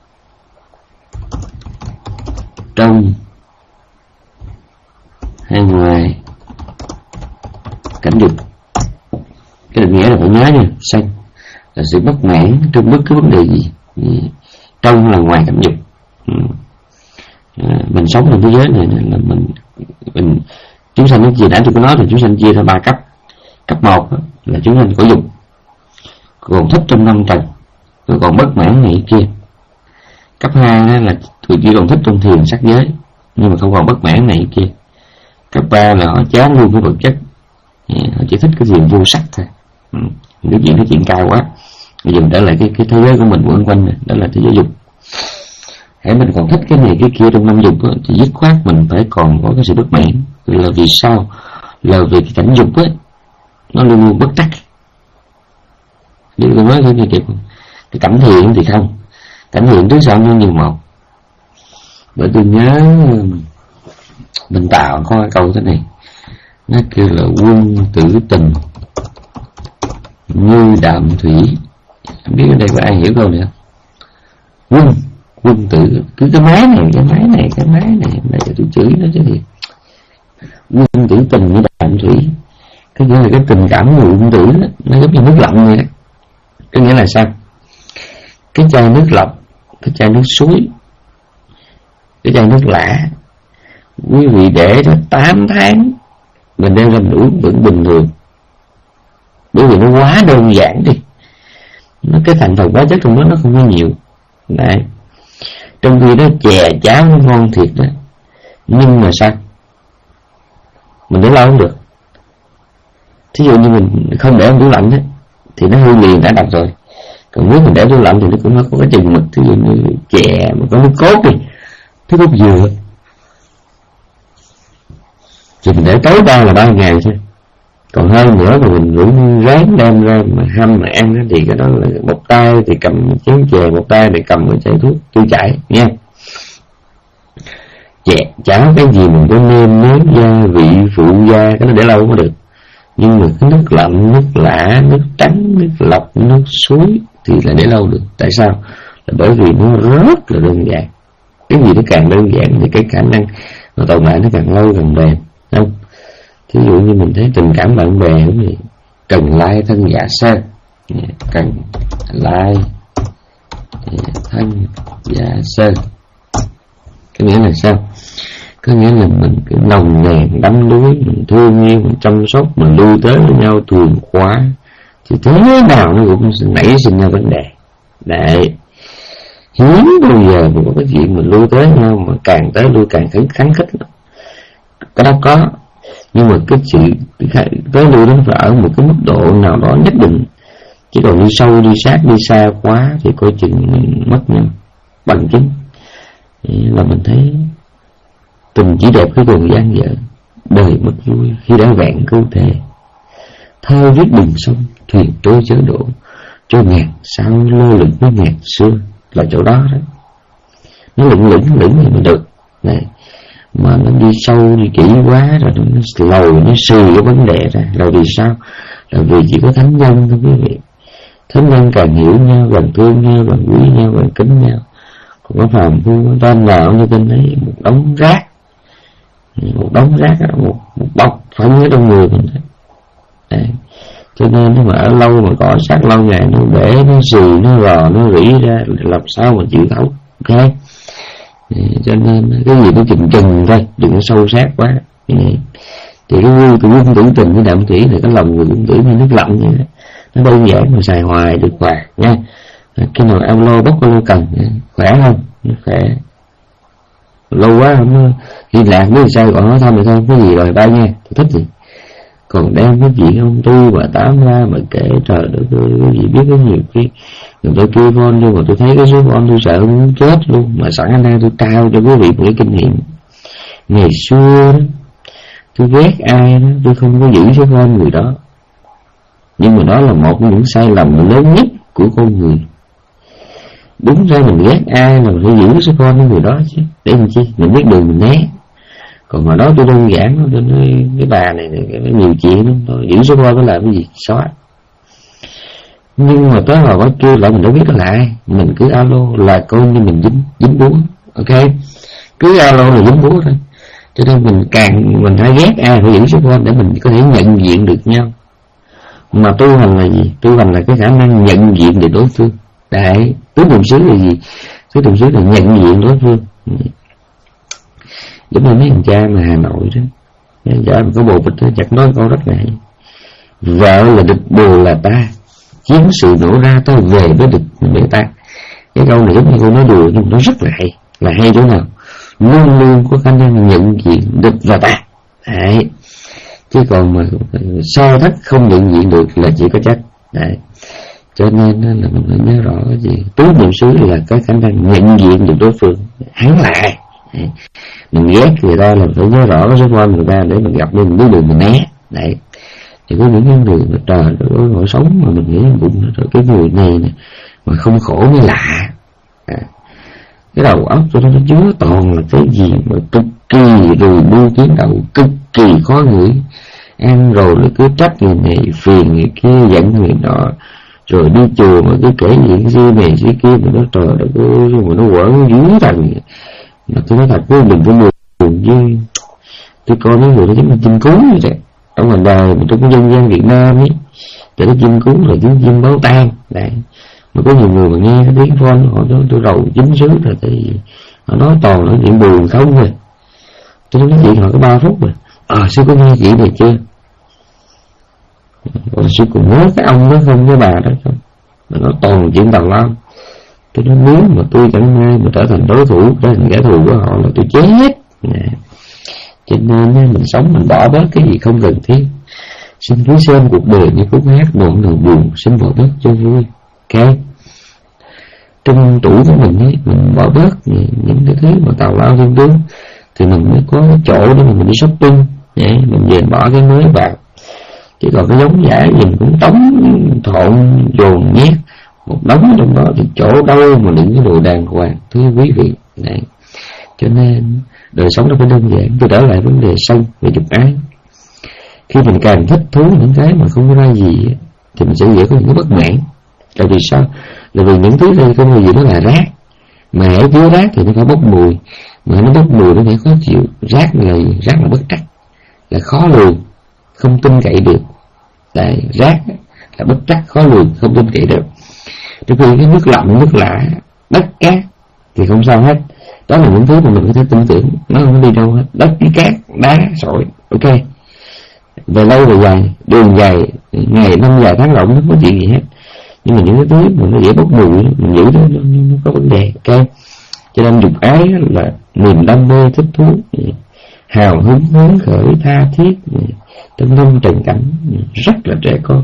trong hay ngoài cảnh dục. Cái định nghĩa là phải nhớ nha, sân là sự bất mãn trong bất cứ vấn đề gì, trong là ngoài cảnh dục. À, mình sống trong thế giới này là mình mình chúng sanh nó chia, đã tôi có nói là chúng sanh chia ra ba cấp. Cấp một là chúng sanh có dục, còn thích trong năm trần, rồi còn bất mãn này kia. Cấp hai là tụi chỉ còn thích trong thiền sắc giới nhưng mà không còn bất mãn này kia. Cấp ba là họ chán luôn cái vật chất, họ chỉ thích cái gì vô sắc thôi. Ừ. Cái chuyện cái chuyện cao quá, bây giờ mình trở lại cái cái thế giới của mình quẩn quanh này, đó là thế giới dục. Hãy mình còn thích cái này cái kia trong năm dục đó, thì dứt khoát mình phải còn có cái sự bất mãn. Là vì sao? Là vì cái cảnh dục ấy nó luôn luôn bất trắc. Điều tôi nói thế này kịp không? Cái cảnh thiện thì không, cảnh thiện trước sau nó như một. Bởi tôi nhớ mình tạo có cái câu thế này, nó kêu là quân tử tình như đạm thủy. Không biết ở đây có ai hiểu câu này không? Quân quân tử, cứ cái máy này cái máy này cái máy này này tôi chửi nó chứ gì. Quân tử tình như đạm thủy, có nghĩa là cái tình cảm của quân tử đó, nó giống như nước lọc vậy đó. Có nghĩa là sao? Cái chai nước lọc, cái chai nước suối, cái chai nước lã, quý vị để cho tám tháng mình đem ra mình uống vẫn bình thường, bởi vì nó quá đơn giản đi, nó cái thành phần hóa chất trong đó nó không có nhiều. Đấy. Trong khi đó chè cháo nó ngon thiệt đó, nhưng mà sao mình để lâu không được. Thí dụ như mình không để trong tủ lạnh đó, thì nó hư liền đã đập rồi. Còn nếu mình để tủ lạnh thì nó cũng nó có cái chừng mực. Thí dụ như chè mà có nước cốt đi, nước cốt dừa thì mình để tối đa là ba ngày thôi. Còn hơn nữa mà mình cũng ráng đem ra mà hâm mà ăn đó, thì cái đó là một tay thì cầm chén chè, một tay thì cầm cái chai thuốc tiêu chảy nha. Chè cháo cái gì mình có nêm nếm gia vị phụ gia, cái nó để lâu không có được. Nhưng mà cái nước lạnh, nước lã, nước trắng, nước lọc, nước suối thì là để lâu được. Tại sao? là bởi vì nó rất là đơn giản. Cái gì nó càng đơn giản thì cái khả năng nó tồn tại nó càng lâu càng bền, không? Thí dụ như mình thấy tình cảm bạn bè cũng vậy, cần lai thân giả sơn, cần lai thân giả sơn, có nghĩa là sao? Có nghĩa là mình cứ nồng nàn đắm đuối, mình thương yêu, mình chăm sóc, mình lưu tới với nhau thường quá, thì thế nào nó cũng nảy sinh ra vấn đề. Đấy, hiếm bao giờ mà có cái chuyện mình lưu tới nhau mà càng tới lưu càng kháng, kháng khích. Cái đó có, nhưng mà cái sự tới lưu đó phải ở một cái mức độ nào đó nhất định, chứ còn đi sâu đi sát đi xa quá thì coi chừng mình mất nhau. Bằng chứng là mình thấy tình chỉ đẹp khi còn dang dở, đời mất vui khi đã vẹn câu thề. Thơ viết đường sông, thuyền trôi chớ đổ, cho ngàn sao lơ lửng với ngàn xưa, là chỗ đó đó. Nó lửng lửng lửng thì mới được này, mà nó đi sâu đi kỹ quá rồi nó lầu nó xì cái vấn đề ra. Là vì sao? Là vì chỉ có thánh nhân thôi quý vị. Thánh nhân càng hiểu nhau, càng thương nhau, càng quý nhau, càng kính nhau. Còn có phàm phu tên nào như tên ấy, một đống rác, một đống rác đó, một, một bọc phải nhớ trong người mình đấy. Đấy. Cho nên nếu mà ở lâu mà cọ sát lâu ngày nó bể, nó xì, nó rò, nó rỉ ra, làm sao mà chịu thấu. Ok. Cho nên cái gì nó chừng chừng thôi, đừng có sâu sát quá. Thì cái vui của quân tử tình với đạm thủy là cái lòng người quân tử như nước lạnh vậy đó. Nó đơn giản mà xài hoài được hoài nha. Cái nào ao lo bốc có lo cần, khỏe không? Nó khỏe. Lâu quá không liên lạc với sao còn nói thôi mà thôi, cái gì rồi ba nha, tôi thích gì. Còn đem cái chuyện ông tu và tám ra mà kể, trời đất ơi, cái gì biết có nhiều khi người tôi kêu phone nhưng mà tôi thấy cái số phone tôi sợ muốn chết luôn. Mà sẵn anh nay tôi trao cho quý vị một cái kinh nghiệm. Ngày xưa đó, tôi ghét ai đó, tôi không có giữ số phone người đó. Nhưng mà đó là một trong những sai lầm lớn nhất của con người. Đúng ra mình ghét ai là mình phải giữ số phone của người đó chứ. Để làm chi? Mình biết đường mình né. Còn mà đó tôi đơn giản, tôi nói cái bà này, cái nhiều chuyện lắm, tôi giữ số phone nó làm cái gì? Xóa. Nhưng mà tới hồi có kêu lại mình đâu biết đó là ai. Mình cứ alo là coi như mình dính, dính búa. Ok? Cứ alo là dính búa thôi. Cho nên mình càng, mình hay ghét ai phải giữ số phone để mình có thể nhận diện được nhau. Mà tu hành là gì? Tu hành là cái khả năng nhận diện được đối phương. Đấy, tứ niệm xứ là gì? Tứ niệm xứ là nhận diện đối phương. Giống như mấy thằng cha mà Hà Nội đó, mấy cha mà có bồ bịch đó, chặt nói câu rất là hay. Vợ là địch, bồ là ta, chiến sự nổ ra tôi về với địch để ta. Cái câu này giống như câu nói đùa nhưng nó rất là hay. Là hay chỗ nào? Luôn luôn có khả năng nhận diện địch và ta. Đấy. Chứ còn mà so thách không nhận diện được là chỉ có trách. Đấy. Cho nên là mình phải nhớ rõ cái gì? Tứ niệm xứ là cái khả năng nhận diện được đối phương. Hắn là ai? Đấy. Mình ghét người ta là phải nhớ rõ cái số phone người ta để mình gặp mình biết đường mình né. Đấy. Thì có những cái người mà trời ơi họ sống mà mình nghĩ bụng rồi cái người này nè mà không khổ mới lạ. À. Cái đầu óc cho nó chứa toàn là cái gì mà cực kỳ rồi bu kiến đầu, cực kỳ khó ngửi. Ăn rồi nó cứ trách người này, phiền người kia, giận người nọ. Rồi đi chùa mà cứ kể chuyện gì này gì kia mà nó trời đất ơi, mà nó quở dưới thằng. Mà tôi nói thật với đừng có buồn chứ. Tôi coi mấy người nó giống như chim cú vậy đó. Ở ngoài đời mà trong cái dân gian Việt Nam ấy, thì cái chim cú là tiếng chim báo tan. Đấy. Mà có nhiều người mà nghe cái tiếng phone họ nói tôi rầu chính xứ rồi thì họ nói toàn là chuyện buồn không rồi. Tôi nói chuyện họ có ba phút rồi. À sư có nghe chuyện này chưa? Còn sư còn nhớ cái ông đó không, cái bà đó không? Mà nó toàn chuyện tào lao. Tôi nói nếu mà tôi chẳng may mà trở thành đối thủ, trở thành kẻ thù của họ là tôi chết. Nè. Cho nên mình sống mình bỏ bớt cái gì không cần thiết. Xin cứ xem cuộc đời như khúc hát buồn đầu buồn, xin bỏ bớt cho vui. Ok. Trong tủ của mình ấy, mình bỏ bớt những cái thứ mà tào lao thiên tướng thì mình mới có cái chỗ để mình đi shopping. Đấy, mình về bỏ cái mới vào. Chứ còn cái giống giả nhìn cũng trống thộn dồn nhét một đống trong đó thì chỗ đâu mà đựng cái đồ đàng hoàng, thưa quý vị. Đấy. Cho nên đời sống nó phải đơn giản. Tôi trở lại vấn đề sâu về dục ái. Khi mình càng thích thú những cái mà không có ra gì thì mình sẽ dễ có những cái bất mãn. Tại vì sao? Là vì những thứ đây không có gì đó là rác, mà hãy chứa rác thì nó phải bốc mùi, mà nó bốc mùi nó phải khó chịu. Rác là rác là bất trắc, là khó lường, không tin cậy được. Đấy, rác là bất trắc, khó lường, không tin cậy được. Trong khi cái nước lạnh, nước lã, đất cát thì không sao hết. Đó là những thứ mà mình có thể tin tưởng, nó không đi đâu hết. Đất với cát, đá, sỏi, ok. Về lâu về dài, đường dài, ngày năm dài tháng rộng, nó không có chuyện gì hết. Nhưng mà những cái thứ mà nó dễ bốc mùi, mình giữ đó nó, nó có vấn đề, ok. Cho nên dục ái là niềm đam mê, thích thú, hào hứng, hứng khởi, tha thiết, tâm linh trần cảnh, rất là trẻ con.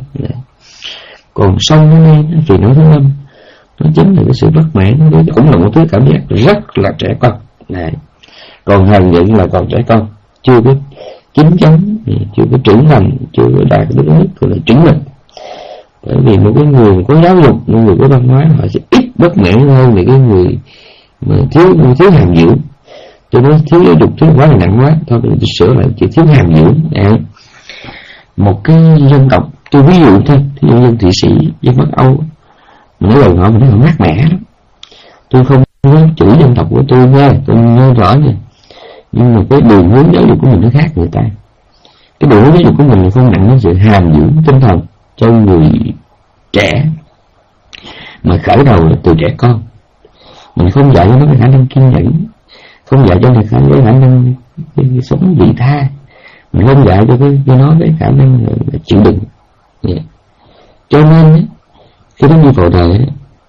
Còn sân ở đây thì nó thứ năm, nó chính là cái sự bất mãn, nó cũng là một thứ cảm giác rất là trẻ con. Này. Còn hờn giận là còn trẻ con, chưa biết chín chắn, chưa có trưởng thành, chưa có đạt đến mức gọi là trưởng mình. Bởi vì một cái người có giáo dục, một người có văn hóa, họ sẽ ít bất mãn hơn những cái người mà thiếu thiếu hàm dưỡng. Tôi nói thiếu giáo dục, thiếu quá là nặng quá, thôi mình sửa lại chỉ thiếu hàm dưỡng. À, một cái dân tộc, tôi ví dụ thôi, ví dụ dân Thụy Sĩ, dân Bắc Âu, mình nói lời họ mình nói họ mát mẻ lắm. Tôi không nói chửi dân tộc của tôi nha, tôi nói rõ nha. Nhưng mà cái đường hướng giáo dục của mình nó khác người ta. Cái đường hướng giáo dục của mình là không nặng đến sự hàm dưỡng tinh thần cho người trẻ, mà khởi đầu là từ trẻ con. Mình không dạy cho nó cái khả năng kiên nhẫn, không dạy cho nó cái khả năng cái, cái sống vị tha, mình không dạy cho, cái, cho nó cái khả năng chịu đựng. Yeah. Cho nên khi nó đi vào đời,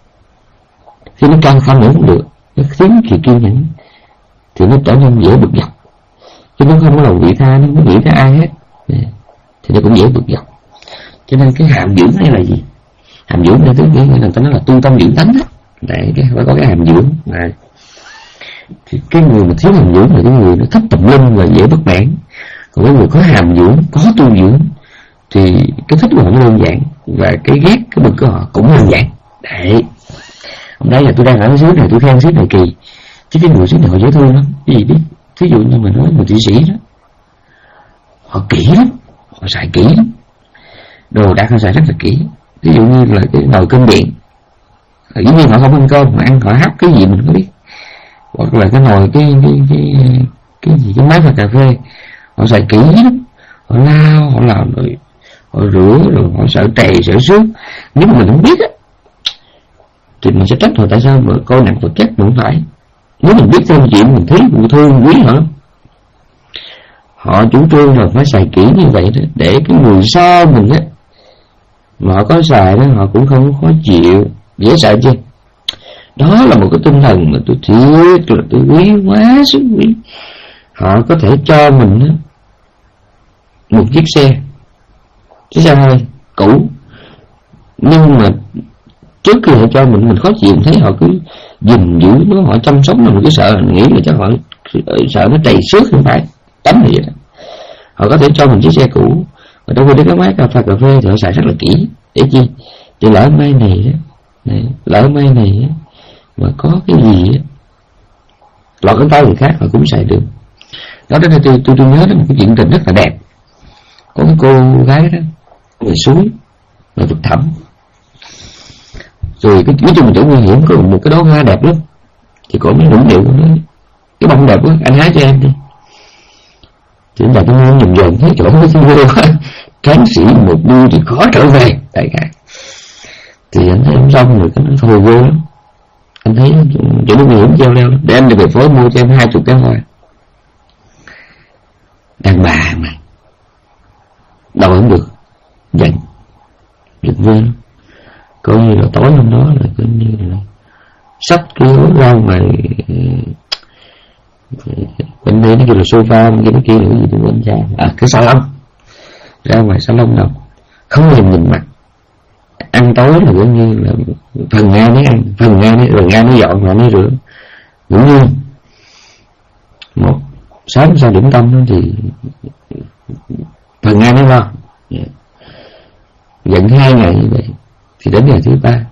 khi nó can không nữa cũng được, nó thiếu sự kiên nhẫn thì nó trở nên dễ bực dọc. Chứ nó không có lòng vị tha, nó không có nghĩ tới ai hết, yeah, thì nó cũng dễ bực dọc. Cho nên cái hàm dưỡng này là gì? Hàm dưỡng này tức nghĩa là người ta nói là tu tâm dưỡng tánh á. Đấy, phải có cái hàm dưỡng. Đấy. Thì cái người mà thiếu hàm dưỡng là cái người nó thấp tầm linh và dễ bất mãn. Còn cái người có hàm dưỡng, có tu dưỡng thì cái thích của họ đơn giản, và cái ghét, cái bực của họ cũng đơn giản. Đấy. Hôm nay là tôi đang ở cái xứ này, tôi khen xứ này kỳ, chứ cái người xứ này họ dễ thương lắm. Cái gì biết? Thí dụ như mà nói người Thụy Sĩ đó, họ kỹ lắm, họ xài kỹ lắm, đồ đạc họ xài rất là kỹ. Ví dụ như là cái nồi cơm điện, dĩ nhiên họ không ăn cơm mà ăn họ hấp cái gì mình không biết, hoặc là cái nồi cái cái cái cái gì cái máy pha cà phê, họ xài kỹ lắm, họ lao, họ làm rồi họ rửa, rồi họ sợ trầy sợ xước. Nếu mà mình không biết á thì mình sẽ trách họ tại sao mà coi nặng vật chất, mà không phải. Nếu mình biết thêm chuyện mình thấy vụ thương quý họ, họ chủ trương là phải xài kỹ như vậy đó, để cái người sau mình á mà họ có xài đó họ cũng không khó chịu. Dễ sợ chưa? Đó là một cái tinh thần mà tôi thiệt là tôi quý quá sức quý. Họ có thể cho mình đó một chiếc xe, chiếc xe hơi cũ, nhưng mà trước khi họ cho mình mình khó chịu, thấy họ cứ gìn giữ nó, họ chăm sóc nó, mình cứ sợ, nghĩ là chắc họ sợ nó trầy xước, không phải tấm vậy đó. Họ có thể cho mình chiếc xe cũ, và trong khi đến cái máy cà phê cà phê thì họ xài rất là kỹ. Để chi? Thì lỡ mai này đó, này, lỡ mai này á, mà có cái gì á lọt cái tay người khác họ cũng xài được. Đó, đó tôi, tôi, tôi nhớ đến một cái chuyện tình rất là đẹp. Có cái cô gái đó người suối mà vực thẳm, rồi cái nói chung là chỗ nguy hiểm có một cái đóa hoa đẹp lắm, thì cổ mới nũng điệu nói cái bông đẹp quá anh hái cho em đi. Thì là tôi nói nhìn dần thấy chỗ cái xinh quá, tráng sĩ một đi thì khó trở về đại cả. Thì anh thấy em xong rồi cái nó thôi vô lắm, anh thấy chỗ nó nguy hiểm treo leo lắm, để anh đi về phố mua cho em hai chục cái hoa. Đàn bà mà đâu không được, giận giận vui lắm. Coi như là tối hôm đó là coi như là sắp cái hố ra ngoài, bên đây nó kêu là sofa, bên kia nó kêu là cái gì tôi quên ra, à cái salon, ra ngoài salon đâu không thèm nhìn mặt. Ăn tối là coi như là phần Nga mới ăn, phần Nga mới, rồi Nga mới dọn, rồi mới rửa. Cũng như một sáng sau điểm tâm đó thì phần Nga mới lo. Giận hai ngày như vậy thì đến ngày thứ ba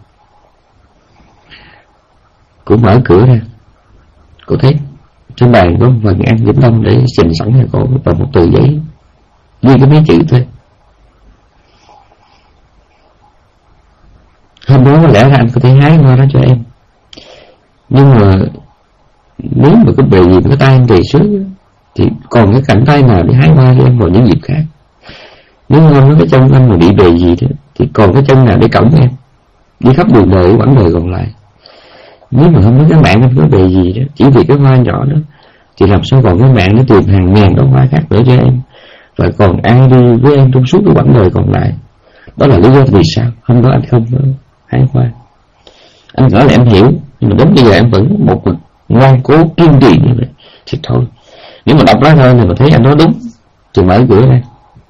cũng mở cửa ra, cô thấy trên bàn có một phần ăn điểm tâm để xình sẵn cho cô, và một tờ giấy ghi cái mấy chữ thôi: hôm đó có lẽ là anh có thể hái hoa đó cho em, nhưng mà nếu mà có bề gì cái tay anh về trước thì còn cái cảnh tay nào để hái hoa cho em vào những dịp khác. Nếu hôm đó cái chân anh mà bị bề gì đó thì còn cái chân nào để cõng em đi khắp đường đời quãng đời còn lại. Nếu mà hôm đó cái mạng anh có bề gì đó chỉ vì cái hoa nhỏ đó thì làm sao còn cái mạng để tìm hàng ngàn đóa hoa khác nữa cho em, và còn ai đi với em trong suốt cái quãng đời còn lại. Đó là lý do vì sao hôm đó anh không có hái hoa. Anh nói là em hiểu, nhưng mà đến bây giờ em vẫn một mực ngoan cố kiên trì như vậy thì thôi. Nếu mà đọc lá thơ này mà thấy anh nói đúng thì mở cửa ra.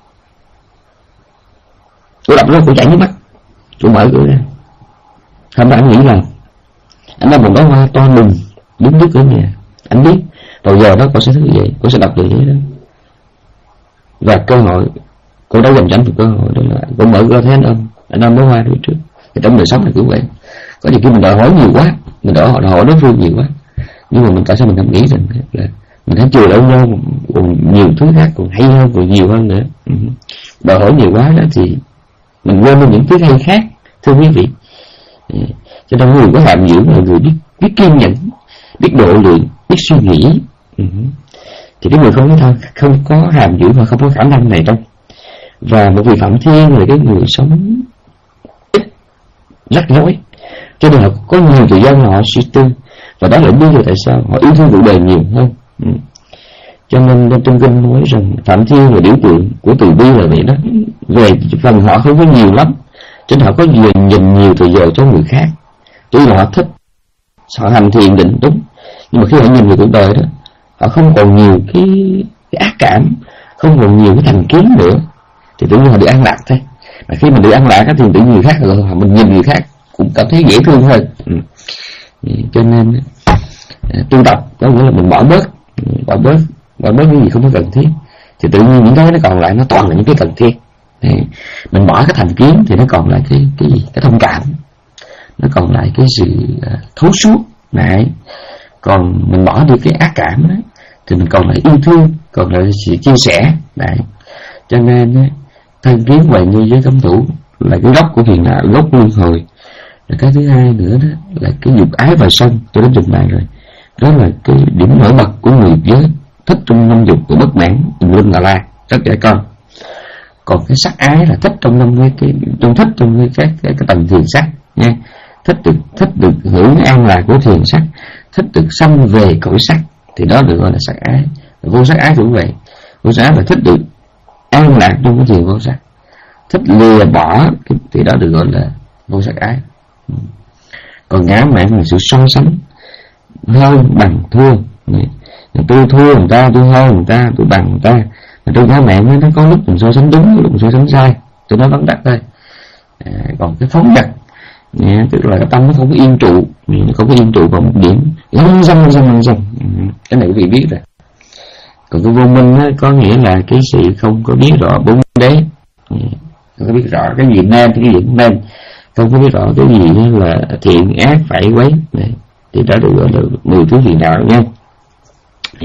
Cô đọc nó cũng chảy nước mắt, cô mở cửa ra. Hôm đó anh nghĩ là anh đã một đóa hoa to đùng đứng trước cửa nhà. Anh biết vào giờ đó cô sẽ thức dậy, cô sẽ đọc được vậy đó. Và cơ hội cô đã dành cho anh một cơ hội, đó là cô mở cửa thấy anh ôm, anh ôm đóa hoa phía trước. Thì trong đời sống là kiểu vậy. Có nhiều khi mình đòi hỏi nhiều quá, mình đòi hỏi, đòi hỏi đối phương nhiều quá, nhưng mà mình tại sao mình không nghĩ rằng là mình thấy chưa đâu nhau còn nhiều thứ khác còn hay hơn, còn nhiều hơn nữa. Đòi hỏi nhiều quá đó thì mình quên đi những thứ hay khác, thưa quý vị. Cho nên người có hàm dưỡng là người biết biết kiên nhẫn, biết độ lượng, biết suy nghĩ. Thì cái người không có thân, không có hàm dưỡng và không có khả năng này đâu. Và một vị Phạm Thiên là cái người sống ít, rắc rối, cho nên là có nhiều thời gian họ suy tư, và đó là lý do tại sao họ yêu thương cuộc đời nhiều hơn. Ừ. Cho nên trong kinh nói rằng Phạm Thiên là biểu tượng của từ bi là vậy đó. Về phần họ không có nhiều lắm, cho nên họ có dành dành nhiều thời giờ cho người khác. Tuy là họ thích, họ hành thiền định đúng, nhưng mà khi họ nhìn về cuộc đời đó, họ không còn nhiều cái, cái ác cảm, không còn nhiều cái thành kiến nữa, thì tự nhiên họ được an lạc thôi. Mà khi mình được an lạc thì tự nhiên người khác rồi mình nhìn người khác cũng cảm thấy dễ thương hơn. Ừ. Cho nên tu tập có nghĩa là mình bỏ bớt, bỏ bớt, bỏ bớt những gì không có cần thiết, thì tự nhiên những cái nó còn lại nó toàn là những cái cần thiết. Thì mình bỏ cái thành kiến thì nó còn lại cái cái gì, cái thông cảm, nó còn lại cái sự thấu suốt này. Còn mình bỏ đi cái ác cảm đó, thì mình còn lại yêu thương, còn lại sự chia sẻ này. Cho nên thân kiến hoài nghi với cấm thủ là cái gốc của phiền não, gốc luân hồi. Rồi cái thứ hai nữa đó là cái dục ái và sân, tôi đã trình bày rồi. Đó là cái điểm nổi bật của người giới, thích trong năm dục của bất mãn, tùm lum là la, rất trẻ con. Còn cái sắc ái là thích trong năm cái, cái trong thích trong cái cái, cái, cái tầng thiền sắc nha. Thích được thích được hưởng an lạc của thiền sắc, thích được sanh về cõi sắc, thì đó được gọi là sắc ái. Vô sắc ái cũng vậy. Vô sắc ái là thích được an lạc trong cái thiền vô sắc, thích lìa bỏ thì đó được gọi là vô sắc ái. Còn ngã mạn là sự so sánh, hơn bằng thua. Tôi thua người ta, tôi hơn người ta, tôi bằng người ta. Mà trong ngã mạn nó có lúc mình so sánh đúng, có lúc mình so sánh sai, tôi nói vắn tắt thôi. À, còn cái phóng dật, tức là cái tâm nó không có yên trụ, nó không có yên trụ vào một điểm, lăng răng răng răng răng. Cái này quý vị biết rồi. Còn cái vô minh đó, có nghĩa là cái sự không có biết rõ bốn đế, không có biết rõ cái gì nên, cái gì không nên, không có biết rõ cái gì là thiện ác phải quấy. Thì đó được gọi là mười thứ phiền não nha. Thì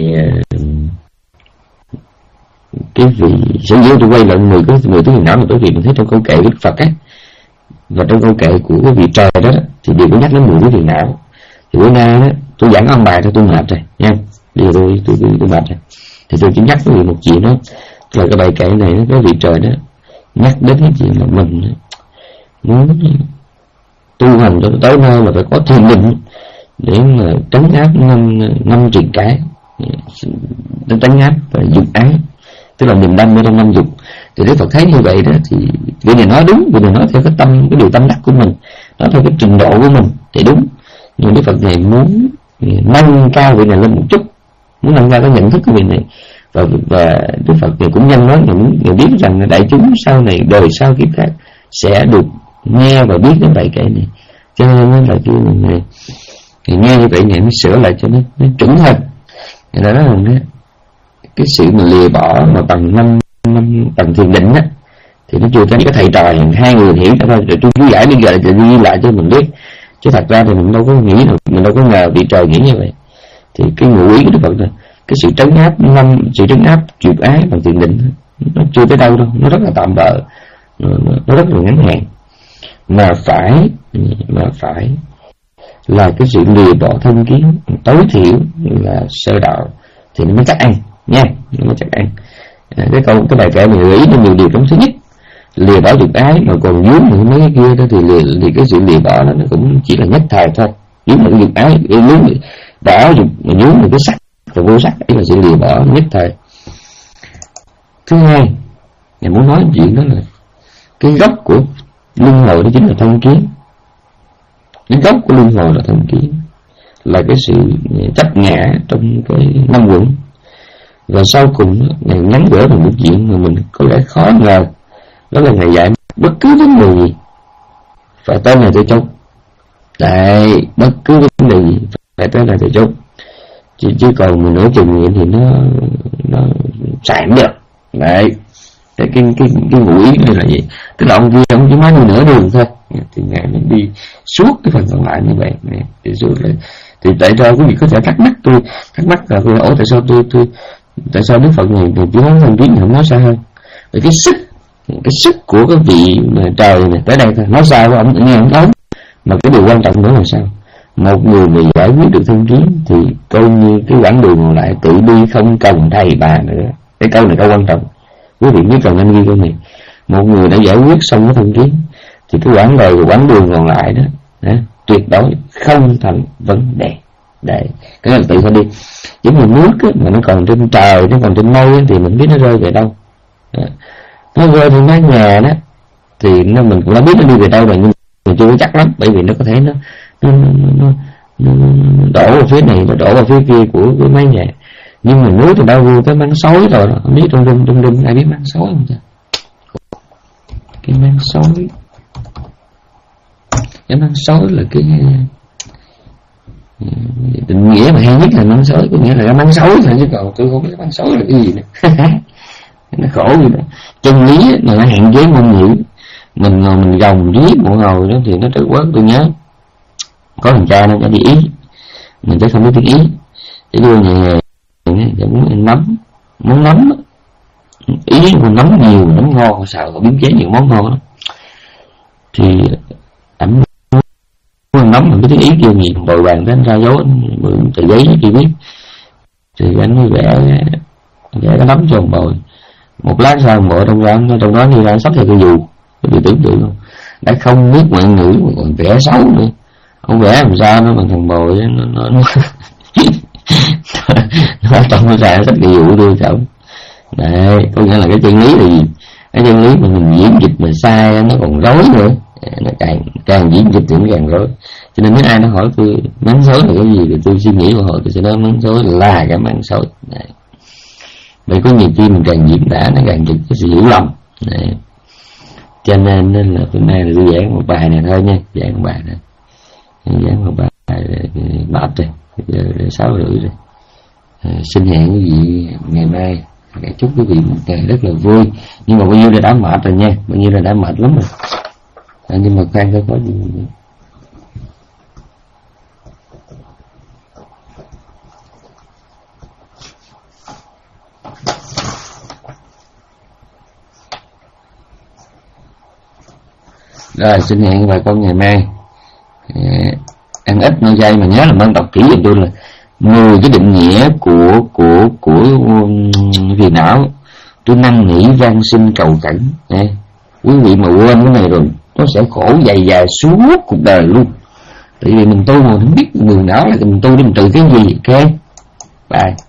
cái vị sở dĩ tôi quay lại mười cái mười thứ phiền não là bởi vì mình thấy trong câu kệ Đức Phật á, và trong câu kệ của cái vị trời đó thì đều có nhắc đến mười thứ phiền não. Thì bữa nay đó tôi giảng ông bài cho tôi mệt rồi nha, bây giờ tôi tôi tôi, tôi mệt rồi, thì tôi chỉ nhắc với một chuyện đó là cái bài kệ này nó cái vị trời đó nhắc đến cái chuyện là mình muốn tu hành cho tới nơi là phải có thiền định để mà trấn áp năm năm triền cái, để trấn áp và dục ái, tức là niềm đam mê trong năm dục. Thì Đức Phật thấy như vậy đó thì vị này nói đúng, vị này nói theo cái tâm, cái điều tâm đắc của mình, nói theo cái trình độ của mình thì đúng. Nhưng Đức Phật này muốn nâng cao vị này lên một chút, muốn nâng cao cái nhận thức của vị này. Và, và Đức Phật này cũng nhân nói là muốn người biết rằng đại chúng sau này, đời sau kiếp khác sẽ được nghe và biết đến bài kệ này. Cho nên nó là kêu này thì nghe như vậy này nó sửa lại cho nó, nó chuẩn hơn. Thì đó là cái, cái sự mà lìa bỏ mà bằng năm năm bằng thiền định á thì nó chưa có cái thầy trò hai người hiểu ra thôi. Rồi tôi cứ giải bây giờ là ghi lại cho mình biết, chứ thật ra thì mình đâu có nghĩ đâu, mình đâu có ngờ vị trời nghĩ như vậy. Thì cái ngụ ý của Đức Phật là cái sự trấn áp năm sự trấn áp dục ái bằng thiền định nó chưa tới đâu đâu, nó rất là tạm bợ, nó, nó rất là ngắn hạn, mà phải mà phải là cái sự lìa bỏ thân kiến tối thiểu là sơ đạo thì nó mới chắc ăn nha, nó mới chắc ăn. À, cái câu cái bài kệ mình gợi ý đến nhiều điều trong. Thứ nhất, lìa bỏ dục ái mà còn vướng nữa mấy cái kia đó thì lìa, thì cái sự lìa bỏ đó nó cũng chỉ là nhất thời thôi. Vướng được dục ái, vướng bỏ dục mà vướng được cái sắc và vô sắc ấy là sự lìa bỏ nhất thời. Thứ hai, mình muốn nói chuyện đó là cái gốc của luân hồi đó chính là thân kiến. Cái gốc của luân hồi là thân kiến, là cái sự chấp ngã trong cái năm quẩn. Và sau cùng ngày nhắn gỡ được một chuyện mà mình có lẽ khó ngờ, đó là ngày dạy bất cứ vấn đề gì phải tới này tới chốt. Đấy, bất cứ vấn đề gì phải tới này tới chốt, chứ, chứ còn mình nửa chừng vậy thì nó nó xài không được. Đấy, cái cái cái cái ngụ ý này là gì? Tức là ông kia ông chỉ nói như nửa đường thôi, thì ngày mình đi suốt cái phần còn lại như vậy này, thì suốt lại. Thì tại sao quý vị có thể thắc mắc tôi thắc mắc là tôi ủa tại sao tôi tôi tại sao Đức Phật này chỉ nói thân kiến không nói xa hơn? Vì cái sức cái sức của cái vị mà trời này tới đây thôi, nói sao ông nghe ông nói. Mà cái điều quan trọng nữa là sao? Một người mà giải quyết được thân kiến thì coi như cái quãng đường còn lại tự đi không cần thầy bà nữa. Cái câu này câu quan trọng, quý vị nhớ cần anh ghi câu này. Một người đã giải quyết xong cái thân kiến thì cái quãng đời của quãng đường còn lại đó, đó tuyệt đối không thành vấn đề. Đấy, cái này tự phải đi. Giống như nước á, mà nó còn trên trời, nó còn trên mây á, thì mình biết nó rơi về đâu. Đó. Nó rơi trên mái nhà đó thì nó mình cũng đã biết nó đi về đâu rồi, nhưng mà chưa có chắc lắm, bởi vì nó có thể nó nó nó, nó, nó, nó đổ vào phía này, nó đổ vào phía kia của cái mái nhà. Nhưng mà nước thì đã vô tới măng sói rồi, không biết trong đêm trong đêm ai biết măng sói không chứ? Cái măng sói, cái măng sói là cái định nghĩa mà hay nhất là măng sói, có nghĩa là cái măng sói thôi, chứ còn tôi không biết cái măng sói là cái gì nữa. Nó khổ gì đó. Chân lý là nó hạn chế ngôn ngữ, mình ngồi mình gồng viết một hồi đó thì nó trớt quớt. Tôi nhớ có thằng cha nó cho đi Ý, mình chắc không biết tiếng Ý, để đưa nhà để muốn ăn nấm, muốn nấm Ý còn nấm nhiều, nấm ngon, sợ họ biến chế nhiều món ngon lắm. Thì ảnh muốn nấm mà biết tiếng Ý kêu gì, bồi bàn tới anh ra dấu, mượn tờ giấy kia viết, thì anh mới vẽ vẽ cái nấm cho ông bồi. Một lát sau ông bồi trong đó trong đó như ra sắp theo cái dù, cái bị tưởng tượng không, đã không biết ngoại ngữ mà còn vẽ xấu nữa. Ông vẽ làm sao nó bằng thằng bồi nó nó nó nó trong nó ra sách cái vụ tôi chồng. Đấy, có nghĩa là cái chân lý là gì? Cái chân lý mà mình diễn dịch mà sai nó còn rối nữa, nó càng càng diễn dịch thì nó càng rối. Cho nên nếu ai nó hỏi tôi mắng sói là cái gì thì tôi suy nghĩ một hồi, tôi sẽ nói mắng sói là cái mắng sói. Đấy. Vậy có nhiều khi mình càng diễn tả nó càng dịch cái sự hiểu lầm. Đấy. Cho nên nên là hôm nay là tôi giảng một bài này thôi nha, giảng một bài này, giảng một bài mệt rồi, giờ là sáu rưỡi rồi. À, xin hẹn quý vị ngày mai. Chúc quý vị một ngày rất là vui. Nhưng mà bao nhiêu là đã mệt rồi nha, bao nhiêu là đã mệt lắm rồi. À, nhưng mà khoan có có gì nữa. Rồi xin hẹn bà con ngày mai. À, ăn ít no chay mà nhớ là mang đọc kỹ giùm tôi là mười cái định nghĩa của của của phiền não. Tôi năn nỉ van xin cầu cẩn. Nè, quý vị mà quên cái này rồi nó sẽ khổ dài dài suốt cuộc đời luôn. Tại vì mình tu mà không biết người não là mình tu để mình trừ cái gì. Ok, bye.